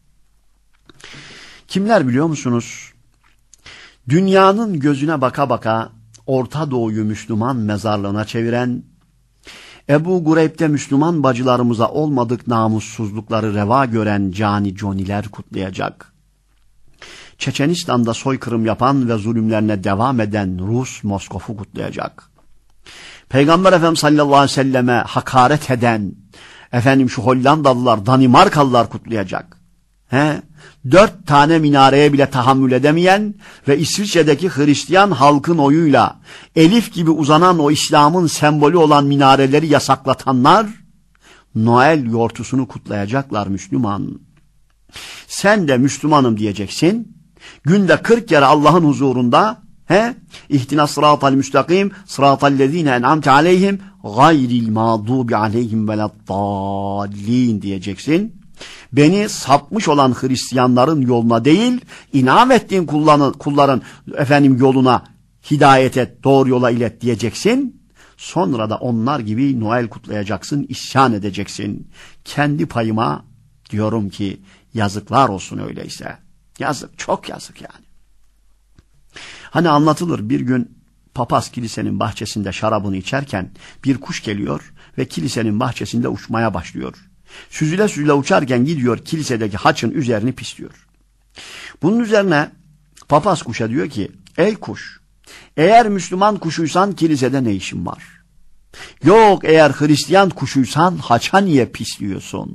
Speaker 2: Kimler biliyor musunuz? Dünyanın gözüne baka baka Orta Doğu'yu Müslüman mezarlığına çeviren, Ebu Gureyb'de Müslüman bacılarımıza olmadık namussuzlukları reva gören cani coniler kutlayacak. Çeçenistan'da soykırım yapan ve zulümlerine devam eden Rus Moskov'u kutlayacak. Peygamber Efendimiz sallallahu aleyhi ve selleme hakaret eden efendim şu Hollandalılar, Danimarkalılar kutlayacak. He? Dört tane minareye bile tahammül edemeyen ve İsviçre'deki Hristiyan halkın oyuyla elif gibi uzanan o İslam'ın sembolü olan minareleri yasaklatanlar Noel yortusunu kutlayacaklar Müslüman. Sen de Müslümanım diyeceksin. Günde kırk kere Allah'ın huzurunda he? İhtina sıratal müstakim sıratallezine en'amte aleyhim gayril mağdubi aleyhim veleddallin diyeceksin. Beni sapmış olan Hristiyanların yoluna değil, inam ettiğin kulların, kulların efendim yoluna hidayet et, doğru yola ilet diyeceksin. Sonra da onlar gibi Noel kutlayacaksın, isyan edeceksin. Kendi payıma diyorum ki yazıklar olsun öyleyse. Yazık, çok yazık yani. Hani anlatılır, bir gün papaz kilisenin bahçesinde şarabını içerken bir kuş geliyor ve kilisenin bahçesinde uçmaya başlıyor. Süzüle süzüle uçarken gidiyor kilisedeki haçın üzerini pisliyor. Bunun üzerine papaz kuşa diyor ki, ey kuş, eğer Müslüman kuşuysan kilisede ne işin var? Yok, eğer Hristiyan kuşuysan haça niye pisliyorsun?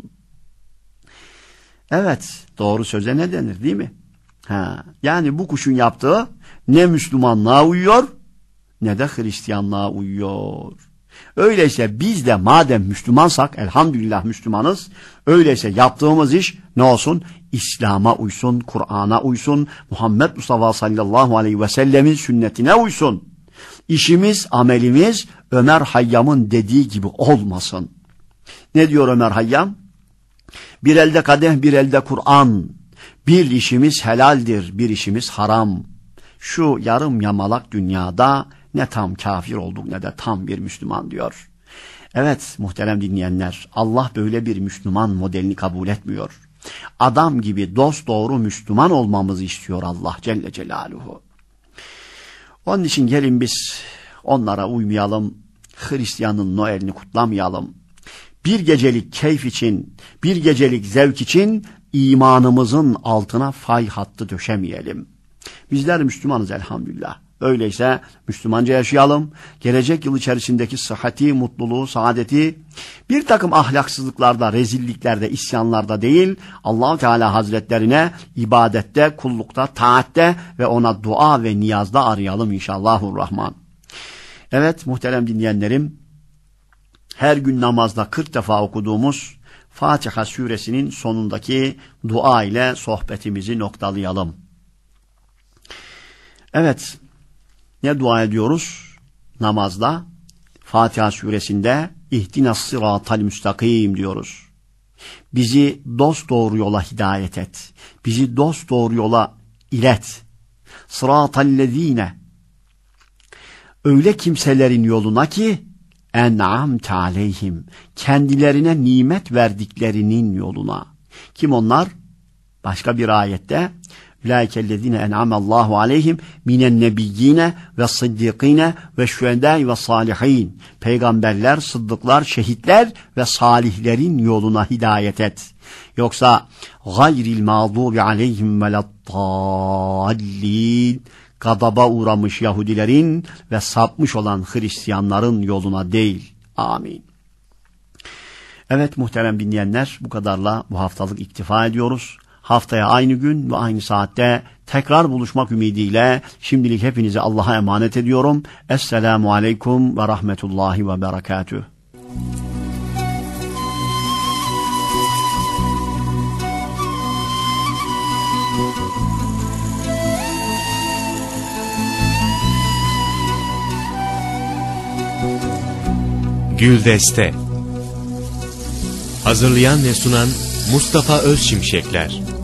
Speaker 2: Evet, doğru söze ne denir değil mi? Ha, yani bu kuşun yaptığı ne Müslümanlığa uyuyor ne de Hristiyanlığa uyuyor. Öyleyse biz de madem Müslümansak, elhamdülillah Müslümanız, öyleyse yaptığımız iş ne olsun? İslam'a uysun, Kur'an'a uysun, Muhammed Mustafa sallallahu aleyhi ve sellemin sünnetine uysun. İşimiz, amelimiz Ömer Hayyam'ın dediği gibi olmasın. Ne diyor Ömer Hayyam? Bir elde kadeh, bir elde Kur'an. Bir işimiz helaldir, bir işimiz haram. Şu yarım yamalak dünyada ne tam kafir olduk ne de tam bir Müslüman diyor. Evet muhterem dinleyenler, Allah böyle bir Müslüman modelini kabul etmiyor. Adam gibi dosdoğru Müslüman olmamızı istiyor Allah Celle Celaluhu. Onun için gelin biz onlara uymayalım, Hristiyanın Noel'ini kutlamayalım. Bir gecelik keyif için, bir gecelik zevk için imanımızın altına fay hattı döşemeyelim. Bizler Müslümanız elhamdülillah. Öyleyse Müslümanca yaşayalım. Gelecek yıl içerisindeki sıhhati, mutluluğu, saadeti bir takım ahlaksızlıklarda, rezilliklerde, isyanlarda değil, Allah-u Teala Hazretlerine ibadette, kullukta, taatte ve ona dua ve niyazda arayalım inşallahurrahman. Evet muhterem dinleyenlerim, her gün namazda kırk defa okuduğumuz Fatiha suresinin sonundaki dua ile sohbetimizi noktalayalım. Evet, ne dua ediyoruz namazda? Fatiha suresinde İhdinas sıratal müstakim diyoruz. Bizi dosdoğru yola hidayet et. Bizi dosdoğru yola ilet. Sıratallezine, öyle kimselerin yoluna ki en'amte aleyhim, kendilerine nimet verdiklerinin yoluna. Kim onlar? Başka bir ayette ulaikellezine en'amallahu aleyhim minen nebiyyine ve sıddikine ve şühedâi ve salihin. Peygamberler, sıddıklar, şehitler ve salihlerin yoluna hidayet et. Yoksa gayril mağdubi aleyhim veleddallin, gadaba uğramış Yahudilerin ve sapmış olan Hristiyanların yoluna değil. Amin. Evet muhterem dinleyenler, bu kadarla bu haftalık iktifa ediyoruz. Haftaya aynı gün ve aynı saatte tekrar buluşmak ümidiyle şimdilik hepinizi Allah'a emanet ediyorum. Esselamu aleyküm ve rahmetullahi ve berekatüh.
Speaker 1: Güldeste. Hazırlayan ve sunan Mustafa Özşimşekler.